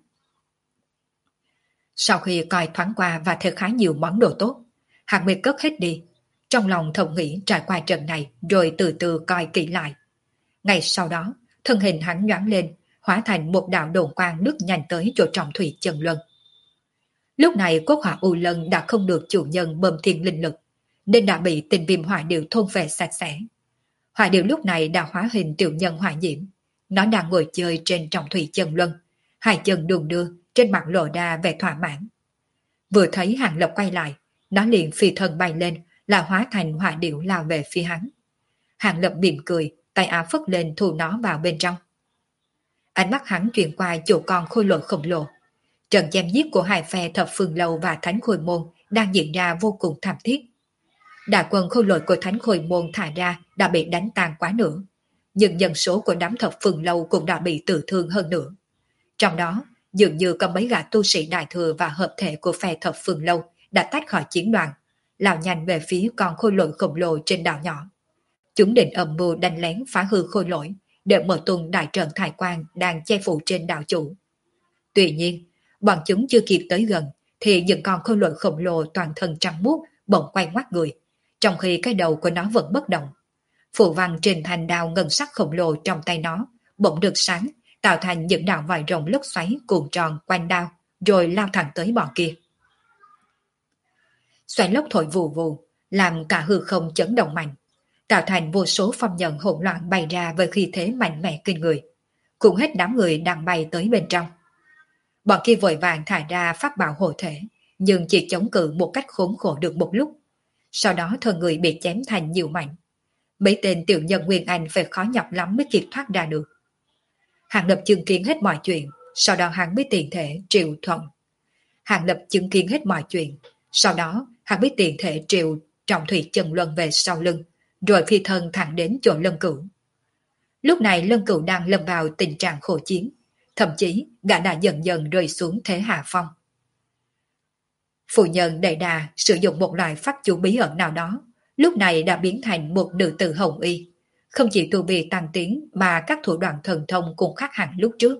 Sau khi coi thoáng qua và thấy khá nhiều món đồ tốt, hắn mới cất hết đi. Trong lòng thầm nghĩ trải qua trận này rồi từ từ coi kỹ lại. Ngay sau đó, thân hình hắn nhoáng lên, hóa thành một đạo đồn quang lướt nhanh tới chỗ trọng thủy chân luân. Lúc này cốt hỏa u lân đã không được chủ nhân bơm thiên linh lực, nên đã bị tình viêm hỏa điệu thôn phệ sạch sẽ. Hỏa điệu lúc này đã hóa hình tiểu nhân hỏa diễm. Nó đang ngồi chơi trên trọng thủy chân luân, hai chân đùng đưa, trên mặt lộ ra vẻ thỏa mãn. Vừa thấy Hàng Lập quay lại, nó liền phi thân bay lên, là hóa thành hỏa điệu lao về phía hắn. Hàng Lập mỉm cười, tay áo phất lên thu nó vào bên trong. Ánh mắt hắn chuyển qua chỗ con khôi lỗi khổng lồ. Trận chém giết của hai phe Thập Phương Lâu và Thánh Khôi Môn đang diễn ra vô cùng thảm thiết. Đại quân khôi lỗi của Thánh Khôi Môn thả ra đã bị đánh tan quá nửa, nhưng dân số của đám Thập Phương Lâu cũng đã bị tử thương hơn nữa. Trong đó, dường như có mấy gã tu sĩ đại thừa và hợp thể của phe Thập Phương Lâu đã tách khỏi chiến đoàn, lao nhanh về phía con khôi lỗi khổng lồ trên đảo nhỏ. Chúng định âm mưu đánh lén phá hư khôi lỗi để mở tung đại trận thải quang đang che phủ trên đảo chủ. Tuy nhiên, bọn chúng chưa kịp tới gần thì những con khôi lỗi khổng lồ toàn thân trắng muốt bỗng quay ngoắt người, trong khi cái đầu của nó vẫn bất động. Phù văn trên thành đao ngân sắc khổng lồ trong tay nó bỗng được sáng, tạo thành những đạo vòi rồng lốc xoáy cuộn tròn quanh đao, rồi lao thẳng tới bọn kia. Xoáy lốc thổi vù vù, làm cả hư không chấn động mạnh, tạo thành vô số phong nhận hỗn loạn bay ra với khí thế mạnh mẽ kinh người, cuốn hết đám người đang bay tới bên trong. Bọn kia vội vàng thả ra pháp bảo hộ thể, nhưng chỉ chống cự một cách khốn khổ được một lúc. Sau đó thân người bị chém thành nhiều mảnh. Mấy tên tiểu nhân Nguyên Anh phải khó nhọc lắm mới kịp thoát ra được. Hàng Lập chứng kiến hết mọi chuyện, sau đó hắn mới tiền thể triệu thuận. Hàng Lập chứng kiến hết mọi chuyện, sau đó hắn mới tiền thể triệu trọng thủy chân luân về sau lưng, rồi phi thân thẳng đến chỗ Lân Cửu. Lúc này Lân Cửu đang lâm vào tình trạng khổ chiến, thậm chí gã đã dần dần rơi xuống thế hạ phong. Phụ nhân Đại Đà sử dụng một loại pháp chú bí ẩn nào đó, lúc này đã biến thành một nữ tử hồng y. Không chỉ tu vi tăng tiến mà các thủ đoạn thần thông cũng khác hẳn lúc trước.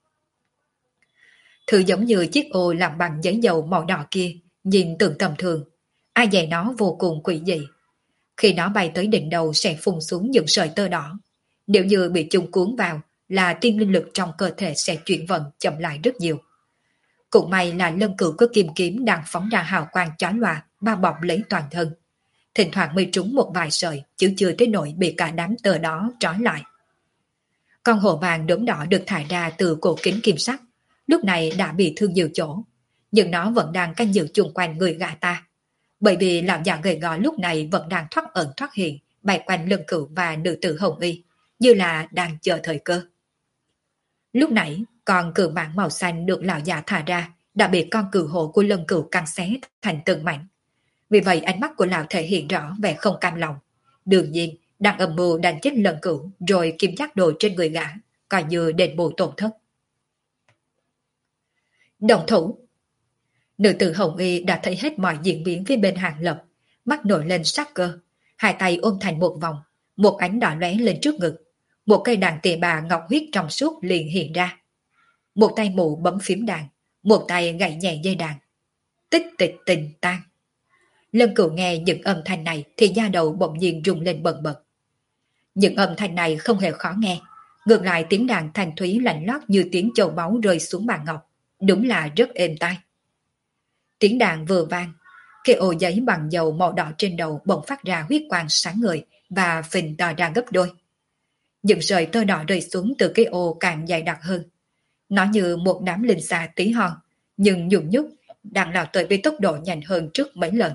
Thứ giống như chiếc ô làm bằng giấy dầu màu đỏ kia, nhìn tưởng tầm thường, ai dè nó vô cùng quỷ dị. Khi nó bay tới đỉnh đầu sẽ phun xuống những sợi tơ đỏ. Nếu như bị chúng cuốn vào là tiên linh lực trong cơ thể sẽ chuyển vận chậm lại rất nhiều. Cũng may là Lân Cửu có kim kiếm đang phóng ra hào quang chói lòa bao bọc lấy toàn thân. Thỉnh thoảng mới trúng một vài sợi, chứ chưa tới nỗi bị cả đám tơ đó trói lại. Con hổ vàng đốm đỏ được thải ra từ cổ kính kim sắc, lúc này đã bị thương nhiều chỗ, nhưng nó vẫn đang canh giữ chung quanh người gã ta. Bởi vì lão già gầy gò lúc này vẫn đang thoát ẩn thoát hiện, bay quanh Lân Cửu và nữ tử hồng y, như là đang chờ thời cơ. Lúc nãy, con cừu mãng màu xanh được lão già thả ra đã bị con cừu hổ của Lân Cửu cắn xé thành từng mảnh. Vì vậy ánh mắt của lão thể hiện rõ vẻ không cam lòng. Đương nhiên, đang âm mưu đánh chết Lân Cửu rồi kim giác đồ trên người gã, coi như đền bù tổn thất. Động thủ! Nữ tử Hồng Y đã thấy hết mọi diễn biến phía bên Hàng Lập, mắt nổi lên sắc cơ, hai tay ôm thành một vòng, một ánh đỏ lóe lên trước ngực, một cây đàn tỳ bà ngọc huyết trong suốt liền hiện ra. Một tay mụ bấm phím đàn, một tay gảy nhẹ dây đàn. Tích tịch tình tan. Lân Cửu nghe những âm thanh này thì da đầu bỗng nhiên rung lên bần bật. Những âm thanh này không hề khó nghe, ngược lại tiếng đàn thanh thúy lạnh lót như tiếng châu báu rơi xuống bàn ngọc, đúng là rất êm tai. Tiếng đàn vừa vang, cái ô giấy bằng dầu màu đỏ trên đầu bỗng phát ra huyết quang sáng ngời và phình to ra gấp đôi. Những sợi tơ đỏ rơi xuống từ cái ô càng dày đặc hơn. Nó như một đám linh xà tí hon, nhưng nhung nhúc đang lao tới với tốc độ nhanh hơn trước mấy lần.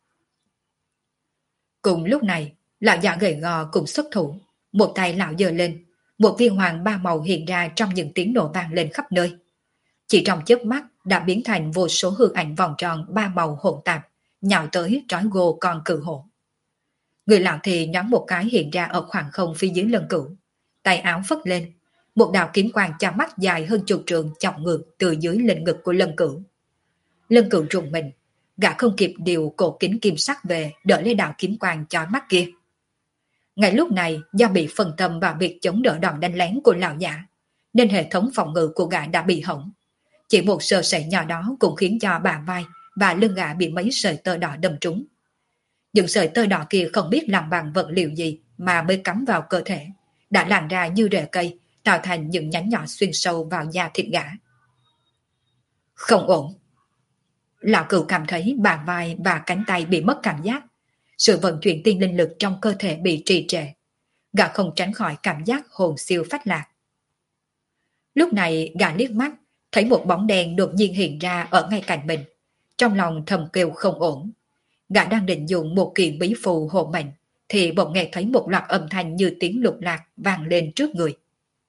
Cùng lúc này, lão già gầy gò cũng xuất thủ, một tay lão giơ lên, một viên hoàng ba màu hiện ra trong những tiếng nổ vang lên khắp nơi. Chỉ trong chớp mắt đã biến thành vô số hư ảnh vòng tròn ba màu hỗn tạp, nhào tới trói gô con cự hổ. Người lão thì nhón một cái hiện ra ở khoảng không phía dưới Lân Cửu, tay áo phất lên, một đạo kiếm quang cha mắt dài hơn chục trượng chọc ngược từ dưới lên ngực của Lân Cửu. Lân Cửu rùng mình, gã không kịp điều cổ kính kim sắc về đỡ lấy đạo kiếm quang chói mắt kia. Ngay lúc này, do bị phân tâm vào việc chống đỡ đòn đánh lén của lão giả, nên hệ thống phòng ngự của gã đã bị hỏng. Chỉ một sơ sẩy nhỏ đó cũng khiến cho bả vai và lưng gã bị mấy sợi tơ đỏ đâm trúng. Những sợi tơ đỏ kia không biết làm bằng vật liệu gì mà mới cắm vào cơ thể, đã lan ra như rễ cây, tạo thành những nhánh nhỏ xuyên sâu vào da thịt gã. Không ổn. Lão Cửu cảm thấy bả vai và cánh tay bị mất cảm giác, sự vận chuyển tiên linh lực trong cơ thể bị trì trệ. Gã không tránh khỏi cảm giác hồn siêu phách lạc. Lúc này gã liếc mắt, thấy một bóng đen đột nhiên hiện ra ở ngay cạnh mình. Trong lòng thầm kêu không ổn. Gã đang định dùng một kiện bí phù hộ mệnh, thì bỗng nghe thấy một loạt âm thanh như tiếng lục lạc vang lên trước người.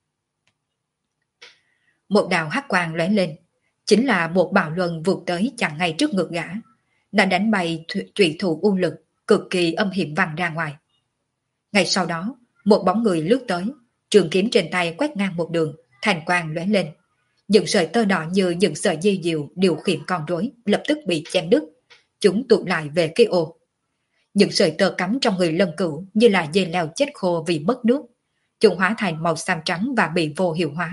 Một đạo hắc quang lóe lên, chính là một bạo luân vụt tới chặn ngay trước ngực gã, đã đánh bay trụy thủ u lực cực kỳ âm hiểm văng ra ngoài. Ngay sau đó, một bóng người lướt tới, trường kiếm trên tay quét ngang một đường, thành quang lóe lên. Những sợi tơ đỏ như những sợi dây diều điều khiển con rối lập tức bị chém đứt, chúng tụt lại về cái ô. Những sợi tơ cắm trong người Lân Cửu như là dây leo chết khô vì mất nước, chúng hóa thành màu xám trắng và bị vô hiệu hóa.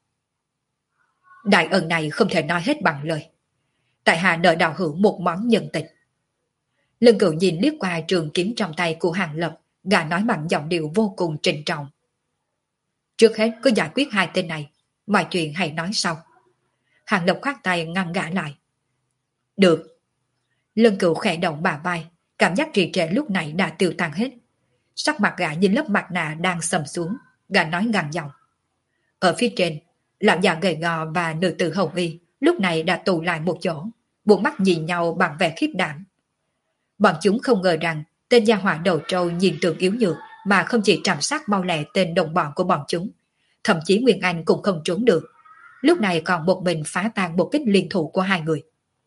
Đại ân này không thể nói hết bằng lời. Tại hạ nợ đạo hữu một món nhân tình. Lân Cửu nhìn liếc qua trường kiếm trong tay của Hàng Lập, gã nói bằng giọng điệu vô cùng trịnh trọng. Trước hết cứ giải quyết hai tên này, mọi chuyện hãy nói sau. Hàng Lập khoát tay ngăn gã lại. Được. Lân Cửu khẽ động bả vai, cảm giác trì trệ lúc này đã tiêu tan hết. Sắc mặt gã như lớp mặt nạ đang sầm xuống, gã nói gằn giọng. Ở phía trên, lão già gầy gò và nữ tử Hồng Y lúc này đã tụ lại một chỗ, buông mắt nhìn nhau bằng vẻ khiếp đảm. Bọn chúng không ngờ rằng tên gia hỏa đầu trâu nhìn tưởng yếu nhược mà không chỉ trảm sát mau lẹ tên đồng bọn của bọn chúng, thậm chí Nguyên Anh cũng không trốn được. Lúc này còn một mình phá tan một kích liên thủ của hai người.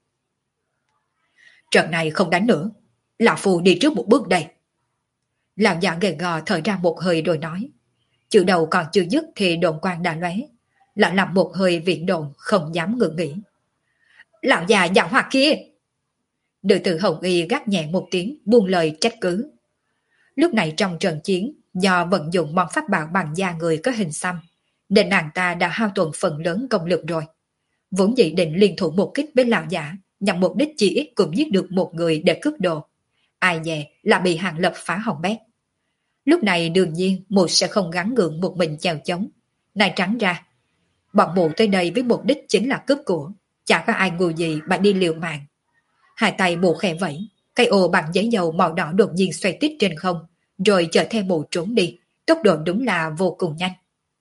Trận này không đánh nữa, lão phù đi trước một bước đây. Lão già gầy gò thở ra một hơi rồi nói. Chữ đầu còn chưa dứt thì độn quang đã lóe. Lão làm một hơi viện độn không dám ngừng nghỉ. Lão già dạo hoạt kia! Nữ tử Hồng Y gắt nhẹ một tiếng buông lời trách cứ. Lúc này trong trận chiến, do vận dụng món pháp bảo bằng da người có hình xăm, nên nàng ta đã hao tổn phần lớn công lực rồi. Vốn dĩ định liên thủ một kích với lão giả, nhằm mục đích chỉ ít cũng giết được một người để cướp đồ. Ai dè là bị Hàng Lập phá hỏng bét. Lúc này đương nhiên một sẽ không gắng gượng một mình chèo chống. Này trắng ra, bọn mụ tới đây với mục đích chính là cướp của, chả có ai ngu gì mà đi liều mạng. Hai tay mụ khẽ vẫy, cây ô bằng giấy dầu màu đỏ đột nhiên xoay tít trên không, rồi chở theo mụ trốn đi, tốc độ đúng là vô cùng nhanh.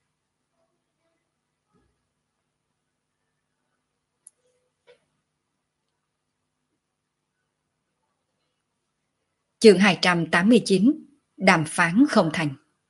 Chương 289, đàm phán không thành.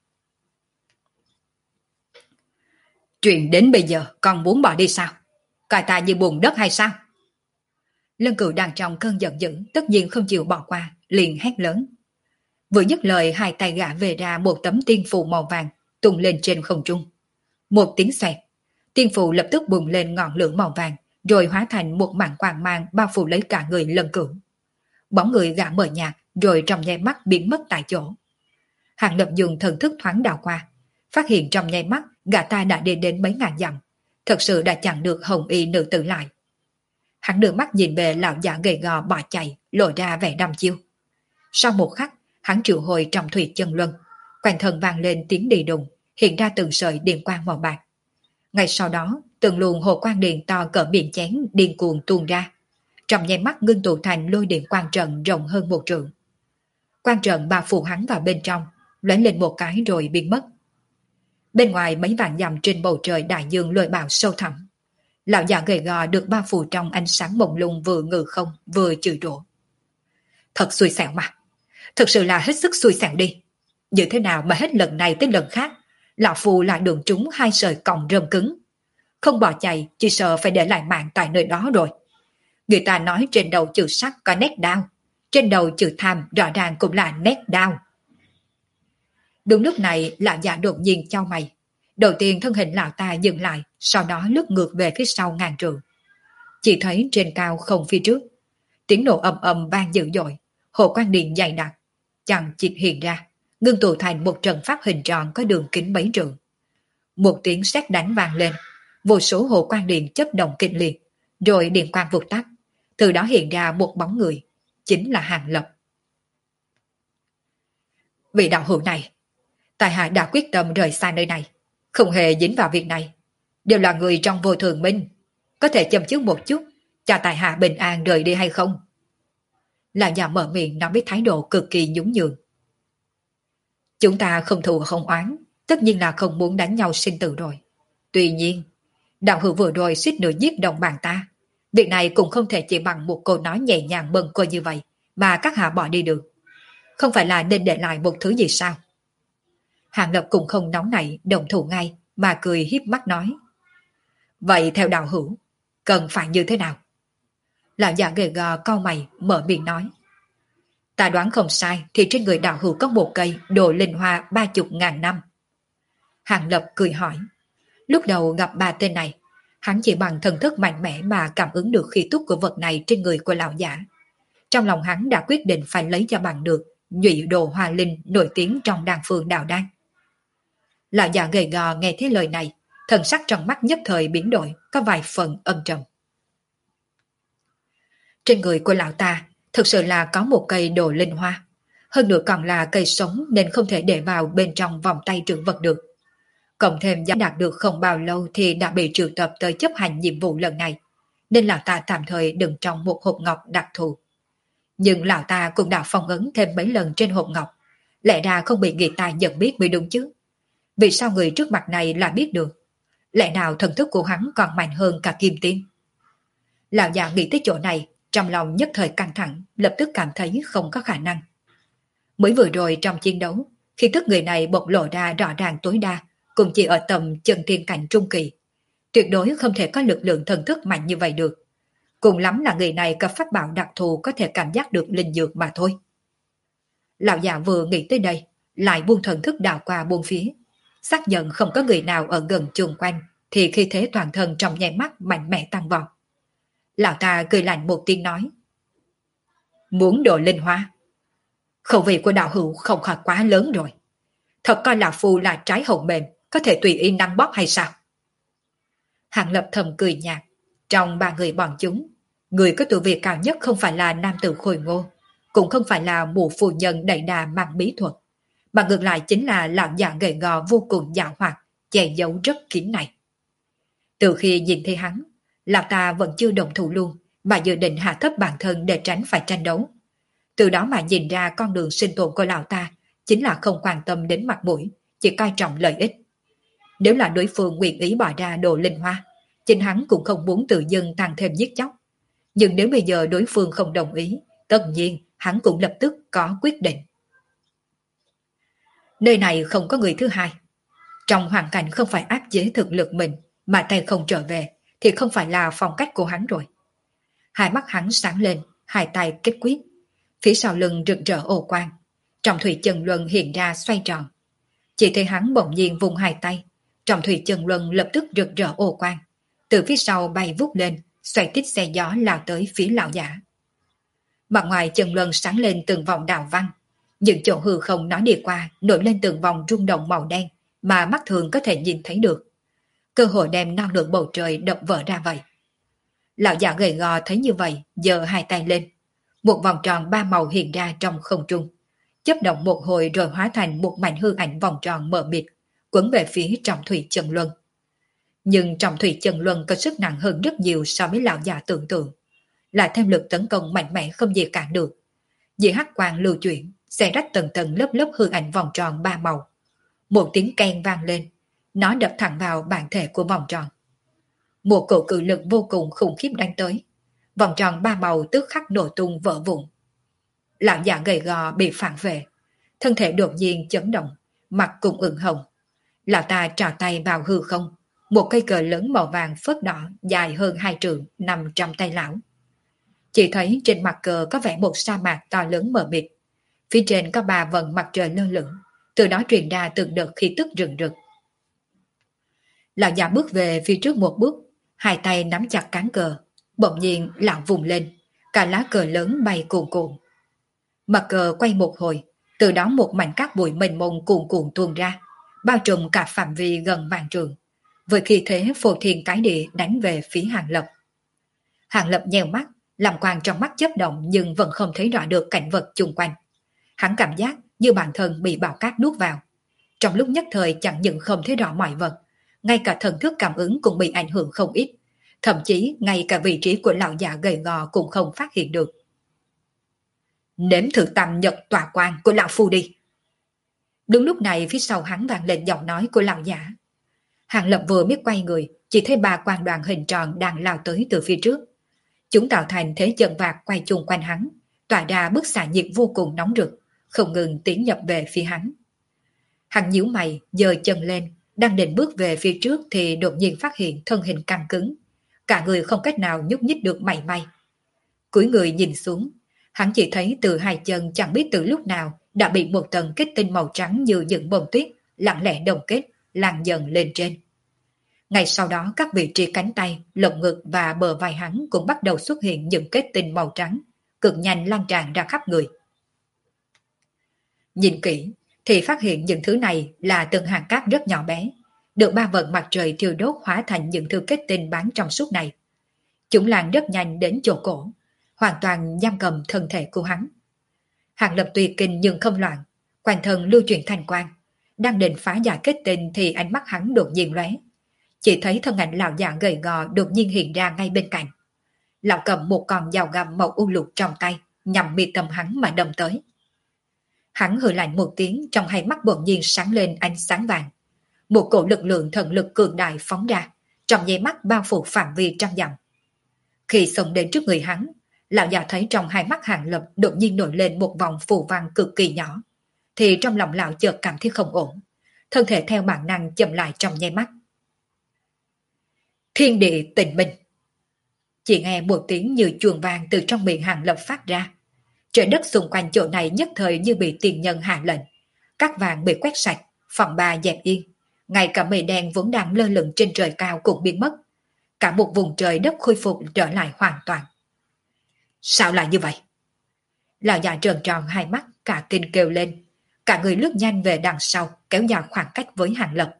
Chuyện đến bây giờ còn muốn bỏ đi sao? Coi ta như bùn đất hay sao? Lân Cửu đang trong cơn giận dữ, tất nhiên không chịu bỏ qua, liền hét lớn. Vừa dứt lời, hai tay gã về ra một tấm tiên phù màu vàng tung lên trên không trung. Một tiếng xoẹt, tiên phù lập tức bùng lên ngọn lửa màu vàng, rồi hóa thành một mảng quang mang bao phủ lấy cả người Lân Cửu. Bóng người gã mờ nhạt, rồi trong nháy mắt biến mất tại chỗ. Hàng Lập dùng thần thức thoáng đảo qua, phát hiện trong nháy mắt gã ta đã đi đến mấy ngàn dặm, thật sự đã chặn được hồng y nữ tử lại. Hắn đưa mắt nhìn về lão giả gầy gò bỏ chạy, lộ ra vẻ đăm chiêu. Sau một khắc, hắn triệu hồi trong thủy chân luân, quanh thân vang lên tiếng đi đùng, hiện ra từng sợi điện quang màu bạc. Ngay sau đó, từng luồng hồ quang điện to cỡ miệng chén điên cuồng tuôn ra, trong nháy mắt ngưng tụ thành lôi điện quang trận rộng hơn 1 trượng. Quang trận bao phủ hắn vào bên trong, lóe lên một cái rồi biến mất. Bên ngoài mấy vạn dặm trên bầu trời đại dương lôi bạo sâu thẳm, lão già gầy gò được bao phủ trong ánh sáng mông lung, vừa ngự không vừa chửi rủa. Thật xui xẻo mà, thật sự là hết sức xui xẻo đi. Như thế nào mà hết lần này tới lần khác lão phù lại đường trúng 2 sợi còng rơm cứng. Không bỏ chạy, chỉ sợ phải để lại mạng tại nơi đó rồi. Người ta nói trên đầu chữ sắc có nét đao, trên đầu chữ tham rõ ràng cũng là nét đao. Đúng lúc này lão già đột nhiên chau mày. Đầu tiên thân hình lão ta dừng lại, sau đó lướt ngược về phía sau ngàn trượng. Chỉ thấy trên cao không phía trước, tiếng nổ ầm ầm vang dữ dội, hồ quang điện dày đặc, chằng chịt hiện ra, ngưng tụ thành một trận pháp hình tròn có đường kính mấy trượng. Một tiếng sét đánh vang lên, vô số hồ quang điện chớp động kịch liệt, rồi điện quang vụt tắt, từ đó hiện ra một bóng người, chính là Hàng Lập. Vị đạo hữu này, tại hạ đã quyết tâm rời xa nơi này, không hề dính vào việc này, đều là người trong vô thường minh, có thể châm chước một chút, cho tại hạ bình an rời đi hay không? Lão già mở miệng nói với thái độ cực kỳ nhún nhường. Chúng ta không thù không oán, tất nhiên là không muốn đánh nhau sinh tử rồi. Tuy nhiên, đạo hữu vừa rồi suýt nữa giết đồng bạn ta, việc này cũng không thể chỉ bằng một câu nói nhẹ nhàng bâng quơ như vậy mà các hạ bỏ đi được. Không phải là nên để lại một thứ gì sao? Hàng Lập cũng không nóng nảy động thủ ngay, mà cười hiếp mắt nói. Vậy theo đạo hữu, cần phải như thế nào? Lão già gầy gò cau mày mở miệng nói. Ta đoán không sai thì trên người đạo hữu có một cây đồ linh hoa 30.000 năm. Hàng Lập cười hỏi. Lúc đầu gặp 3 tên này, hắn chỉ bằng thần thức mạnh mẽ mà cảm ứng được khí tức của vật này trên người của lão giả. Trong lòng hắn đã quyết định phải lấy cho bằng được nhụy đồ hoa linh nổi tiếng trong đan phương đạo đan. Lão già gầy gò nghe thấy lời này, thần sắc trong mắt nhất thời biến đổi, có vài phần âm trầm. Trên người của lão ta thực sự là có một cây đồ linh hoa, hơn nữa còn là cây sống nên không thể để vào bên trong vòng tay trữ vật được. Cộng thêm giá đạt được không bao lâu thì đã bị triệu tập tới chấp hành nhiệm vụ lần này, nên lão ta tạm thời đựng trong một hộp ngọc đặc thù. Nhưng lão ta cũng đã phong ấn thêm mấy lần trên hộp ngọc, lẽ ra không bị người ta nhận biết mới đúng chứ. Vì sao người trước mặt này lại biết được? Lẽ nào thần thức của hắn còn mạnh hơn cả kim tiên? Lão già nghĩ tới chỗ này, trong lòng nhất thời căng thẳng, lập tức cảm thấy không có khả năng. Mới vừa rồi trong chiến đấu, khi thức người này bộc lộ ra rõ ràng tối đa, cũng chỉ ở tầm chân thiên cảnh trung kỳ. Tuyệt đối không thể có lực lượng thần thức mạnh như vậy được. Cùng lắm là người này có pháp bảo đặc thù có thể cảm giác được linh dược mà thôi. Lão già vừa nghĩ tới đây, lại buông thần thức đảo qua buông phía. Xác nhận không có người nào ở gần chung quanh, thì khi thế toàn thân trong nháy mắt mạnh mẽ tăng vọt. Lão ta cười lạnh một tiếng nói. Muốn đồ linh hoa? Khẩu vị của đạo hữu không khỏi quá lớn rồi. Thật coi lão phu là trái hồng mềm, có thể tùy ý nắm bóp hay sao? Hàng Lập thầm cười nhạt. Trong 3 người bọn chúng, người có tu vi cao nhất không phải là nam tử khôi ngô, cũng không phải là mụ phu nhân đầy đà mang bí thuật, mà ngược lại chính là lão già gầy gò vô cùng dạo hoạt, che giấu rất kín này. Từ khi nhìn thấy hắn, lão ta vẫn chưa động thủ luôn, mà dự định hạ thấp bản thân để tránh phải tranh đấu. Từ đó mà nhìn ra con đường sinh tồn của lão ta chính là không quan tâm đến mặt mũi, chỉ coi trọng lợi ích. Nếu là đối phương nguyện ý bỏ ra đồ linh hoa, chính hắn cũng không muốn tự dưng tăng thêm giết chóc. Nhưng nếu bây giờ đối phương không đồng ý, tất nhiên hắn cũng lập tức có quyết định. Nơi này không có người thứ hai. Trong hoàn cảnh không phải áp chế thực lực mình mà tay không trở về thì không phải là phong cách của hắn rồi. Hai mắt hắn sáng lên, hai tay kết quyết. Phía sau lưng rực rỡ ô quang. Trong thủy chân luân hiện ra xoay tròn. Chỉ thấy hắn bỗng nhiên vùng hai tay, Trọng thủy chân luân lập tức rực rỡ ô quang, từ phía sau bay vút lên, xoay tít xe gió lao tới phía lão giả. Mặt ngoài chân luân sáng lên từng vòng đào văn, những chỗ hư không nó đi qua nổi lên từng vòng rung động màu đen mà mắt thường có thể nhìn thấy được. Cơ hội đem non lượng bầu trời đập vỡ ra vậy. Lão già gầy gò thấy như vậy, giơ hai tay lên. Một vòng tròn ba màu hiện ra trong không trung, chớp động một hồi rồi hóa thành một mảnh hư ảnh vòng tròn mờ mịt, quấn về phía Trọng thủy chân luân. Nhưng Trọng thủy chân luân có sức nặng hơn rất nhiều so với lão già tưởng tượng, lại thêm lực tấn công mạnh mẽ không gì cản được. Dị hắc quang lưu chuyển, xé rách tầng tầng lớp lớp hư ảnh vòng tròn ba màu. Một tiếng keng vang lên, nó đập thẳng vào bản thể của vòng tròn. Một cổ cự lực vô cùng khủng khiếp đánh tới, vòng tròn ba màu tức khắc nổ tung vỡ vụn. Lão già gầy gò bị phản vệ, thân thể đột nhiên chấn động, mặt cũng ửng hồng. Lão ta trào tay vào hư không, một cây cờ lớn màu vàng phớt đỏ dài hơn 2 trượng nằm trong tay lão. Chỉ thấy trên mặt cờ có vẽ một sa mạc to lớn mờ mịt, phía trên có 3 vầng mặt trời lơ lửng, từ đó truyền ra từng đợt khí tức rừng rực. Lão già bước về phía trước một bước, hai tay nắm chặt cán cờ, bỗng nhiên lão vùng lên, cả lá cờ lớn bay cuồn cuộn. Mặt cờ quay một hồi, từ đó một mảnh cát bụi mênh mông cuồn cuộn tuôn ra, bao trùm cả phạm vi gần vạn trường, với khí thế phô thiên cái địa đánh về phía Hàng Lập. Hàng Lập nheo mắt, làm quang trong mắt chớp động nhưng vẫn không thấy rõ được cảnh vật chung quanh. Hắn cảm giác như bản thân bị bão cát nuốt vào. Trong lúc nhất thời chẳng những không thấy rõ mọi vật, ngay cả thần thức cảm ứng cũng bị ảnh hưởng không ít, thậm chí ngay cả vị trí của lão già gầy gò cũng không phát hiện được. Nếm thử tam nhật tòa quan của lão phu đi. Đúng lúc này phía sau hắn vang lên giọng nói của lão giả. Hàng Lập vừa biết quay người, chỉ thấy 3 quan đoàn hình tròn đang lao tới từ phía trước. Chúng tạo thành thế chân vạc quay chung quanh hắn, tỏa ra bức xạ nhiệt vô cùng nóng rực, không ngừng tiến nhập về phía hắn. Hắn nhíu mày, giơ chân lên, đang định bước về phía trước thì đột nhiên phát hiện thân hình căng cứng, cả người không cách nào nhúc nhích được mảy may. Cúi người nhìn xuống, hắn chỉ thấy từ hai chân chẳng biết từ lúc nào đã bị một tầng kết tinh màu trắng như những bông tuyết lặng lẽ đồng kết, lan dần lên trên. Ngay sau đó các vị trí cánh tay, lồng ngực và bờ vai hắn cũng bắt đầu xuất hiện những kết tinh màu trắng, cực nhanh lan tràn ra khắp người. Nhìn kỹ thì phát hiện những thứ này là từng hạt cát rất nhỏ bé, được 3 vầng mặt trời thiêu đốt hóa thành những thứ kết tinh bán trong suốt này. Chúng lan rất nhanh đến chỗ cổ, hoàn toàn giam cầm thân thể của hắn. Hàng Lập tùy kinh nhưng không loạn, quanh thân lưu chuyển thành quang, đang định phá giải kết tinh thì ánh mắt hắn đột nhiên lóe. Chỉ thấy thân ảnh lão già gầy gò đột nhiên hiện ra ngay bên cạnh. Lão cầm một con dao găm màu u lục trong tay, nhằm mi tâm hắn mà đâm tới. Hắn hừ lạnh một tiếng, trong hai mắt bỗng nhiên sáng lên ánh sáng vàng. Một cổ lực lượng thần lực cường đại phóng ra, trong nháy mắt bao phủ phạm vi trăm dặm. Khi xông đến trước người hắn, lão già thấy trong hai mắt Hàng Lập đột nhiên nổi lên một vòng phù văn cực kỳ nhỏ, thì trong lòng lão chợt cảm thấy không ổn, thân thể theo bản năng chậm lại trong nháy mắt. Thiên địa tịnh minh. Chỉ nghe một tiếng như chuông vang từ trong miệng Hàng Lập phát ra. Trời đất xung quanh chỗ này nhất thời như bị tiền nhân hạ lệnh, các vàng bị quét sạch, phòng ba dẹp yên, ngay cả mây đen vốn đang lơ lửng trên trời cao cũng biến mất. Cả một vùng trời đất khôi phục trở lại hoàn toàn. Sao lại như vậy? Lão già trợn tròn hai mắt, cả kinh kêu lên, cả người lướt nhanh về đằng sau, kéo dài khoảng cách với Hàng Lập.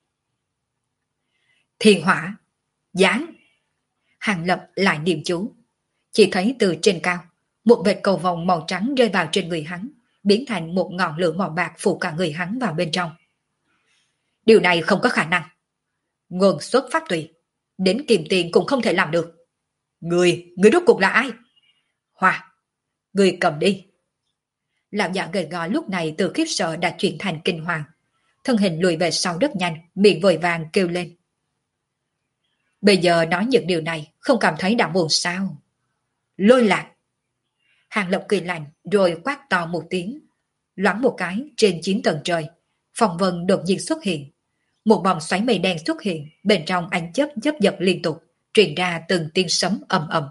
Thiên hỏa, giáng. Hàng Lập lại niệm chú, chỉ thấy từ trên cao, một vệt cầu vồng màu trắng rơi vào trên người hắn, biến thành một ngọn lửa màu bạc phủ cả người hắn vào bên trong. Điều này không có khả năng. Nguồn xuất phát tùy, đến Kim Tiền cũng không thể làm được. Người rốt cuộc là ai? Hoa, người cầm đi. Lão già gầy gò lúc này từ khiếp sợ đã chuyển thành kinh hoàng, thân hình lùi về sau rất nhanh, miệng vội vàng kêu lên. Bây giờ nói những điều này không cảm thấy đã buồn sao? Lôi lạc. Hàng Lập cười lạnh rồi quát to một tiếng. Loáng một cái trên 9 tầng trời, phong vân đột nhiên xuất hiện. Một vòng xoáy mây đen xuất hiện, bên trong ánh chớp chớp giật liên tục, truyền ra từng tiếng sấm ầm ầm.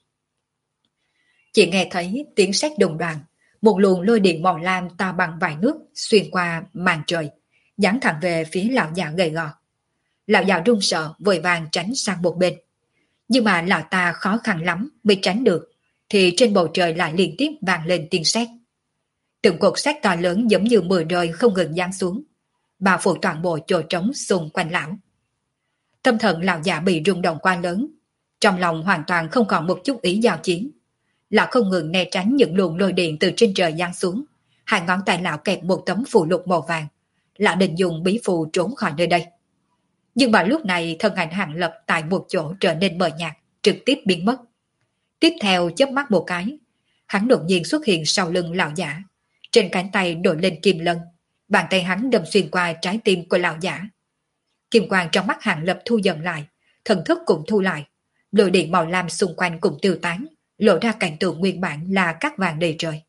Chỉ nghe thấy tiếng sét đùng đoàng, một luồng lôi điện màu lam to bằng vài nước xuyên qua màn trời, giáng thẳng về phía lão già gầy gò. Lão già run sợ vội vàng tránh sang một bên. Nhưng mà lão ta khó khăn lắm mới tránh được, thì trên bầu trời lại liên tiếp vang lên tiếng sét. Từng cột sét to lớn giống như mưa rơi không ngừng giáng xuống, bao phủ toàn bộ chỗ trống xung quanh lão. Tâm thần lão già bị rung động quá lớn, trong lòng hoàn toàn không còn một chút ý giao chiến. Lão không ngừng né tránh những luồng lôi điện từ trên trời giáng xuống, hai ngón tay lão kẹp một tấm phù lục màu vàng. Lão định dùng bí phù trốn khỏi nơi đây. Nhưng mà lúc này thân ảnh Hàng Lập tại một chỗ trở nên mờ nhạt, trực tiếp biến mất. Tiếp theo chớp mắt một cái, hắn đột nhiên xuất hiện sau lưng lão giả, trên cánh tay đội lên kim lân, bàn tay hắn đâm xuyên qua trái tim của lão giả. Kim quang trong mắt Hàng Lập thu dần lại, thần thức cũng thu lại, lôi điện màu lam xung quanh cũng tiêu tán, lộ ra cảnh tượng nguyên bản là cát vàng đầy trời.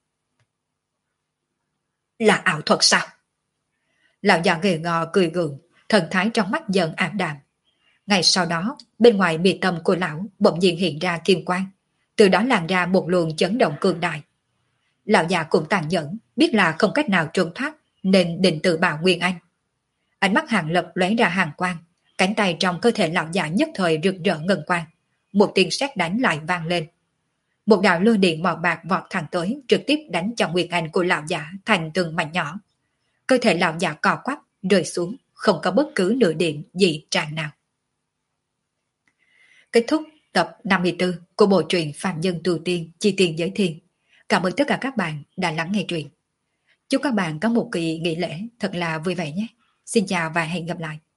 Là ảo thuật sao? Lão già ghề ngò cười gượng, thần thái trong mắt dần ảm đạm. Ngay sau đó, bên ngoài mi tâm của lão bỗng nhiên hiện ra kim quang, từ đó lan ra một luồng chấn động cường đại. Lão già cũng tàn nhẫn, biết là không cách nào trốn thoát, nên định tự bảo Nguyên Anh. Ánh mắt Hàng Lập lóe ra hàng quang, cánh tay trong cơ thể lão già nhất thời rực rỡ ngân quang, một tiếng sét đánh lại vang lên. Một đạo lôi điện màu bạc vọt thẳng tới, trực tiếp đánh cho Nguyên Anh của lão già thành từng mảnh nhỏ. Cơ thể lão già cò quắp, rơi xuống, không có bất cứ nửa điểm gì tràn nào. Kết thúc tập 54 của bộ truyện Phạm Nhân Tu Tiên Chi Tiền Giới Thiên. Cảm ơn tất cả các bạn đã lắng nghe truyện. Chúc các bạn có một kỳ nghỉ lễ thật là vui vẻ nhé. Xin chào và hẹn gặp lại.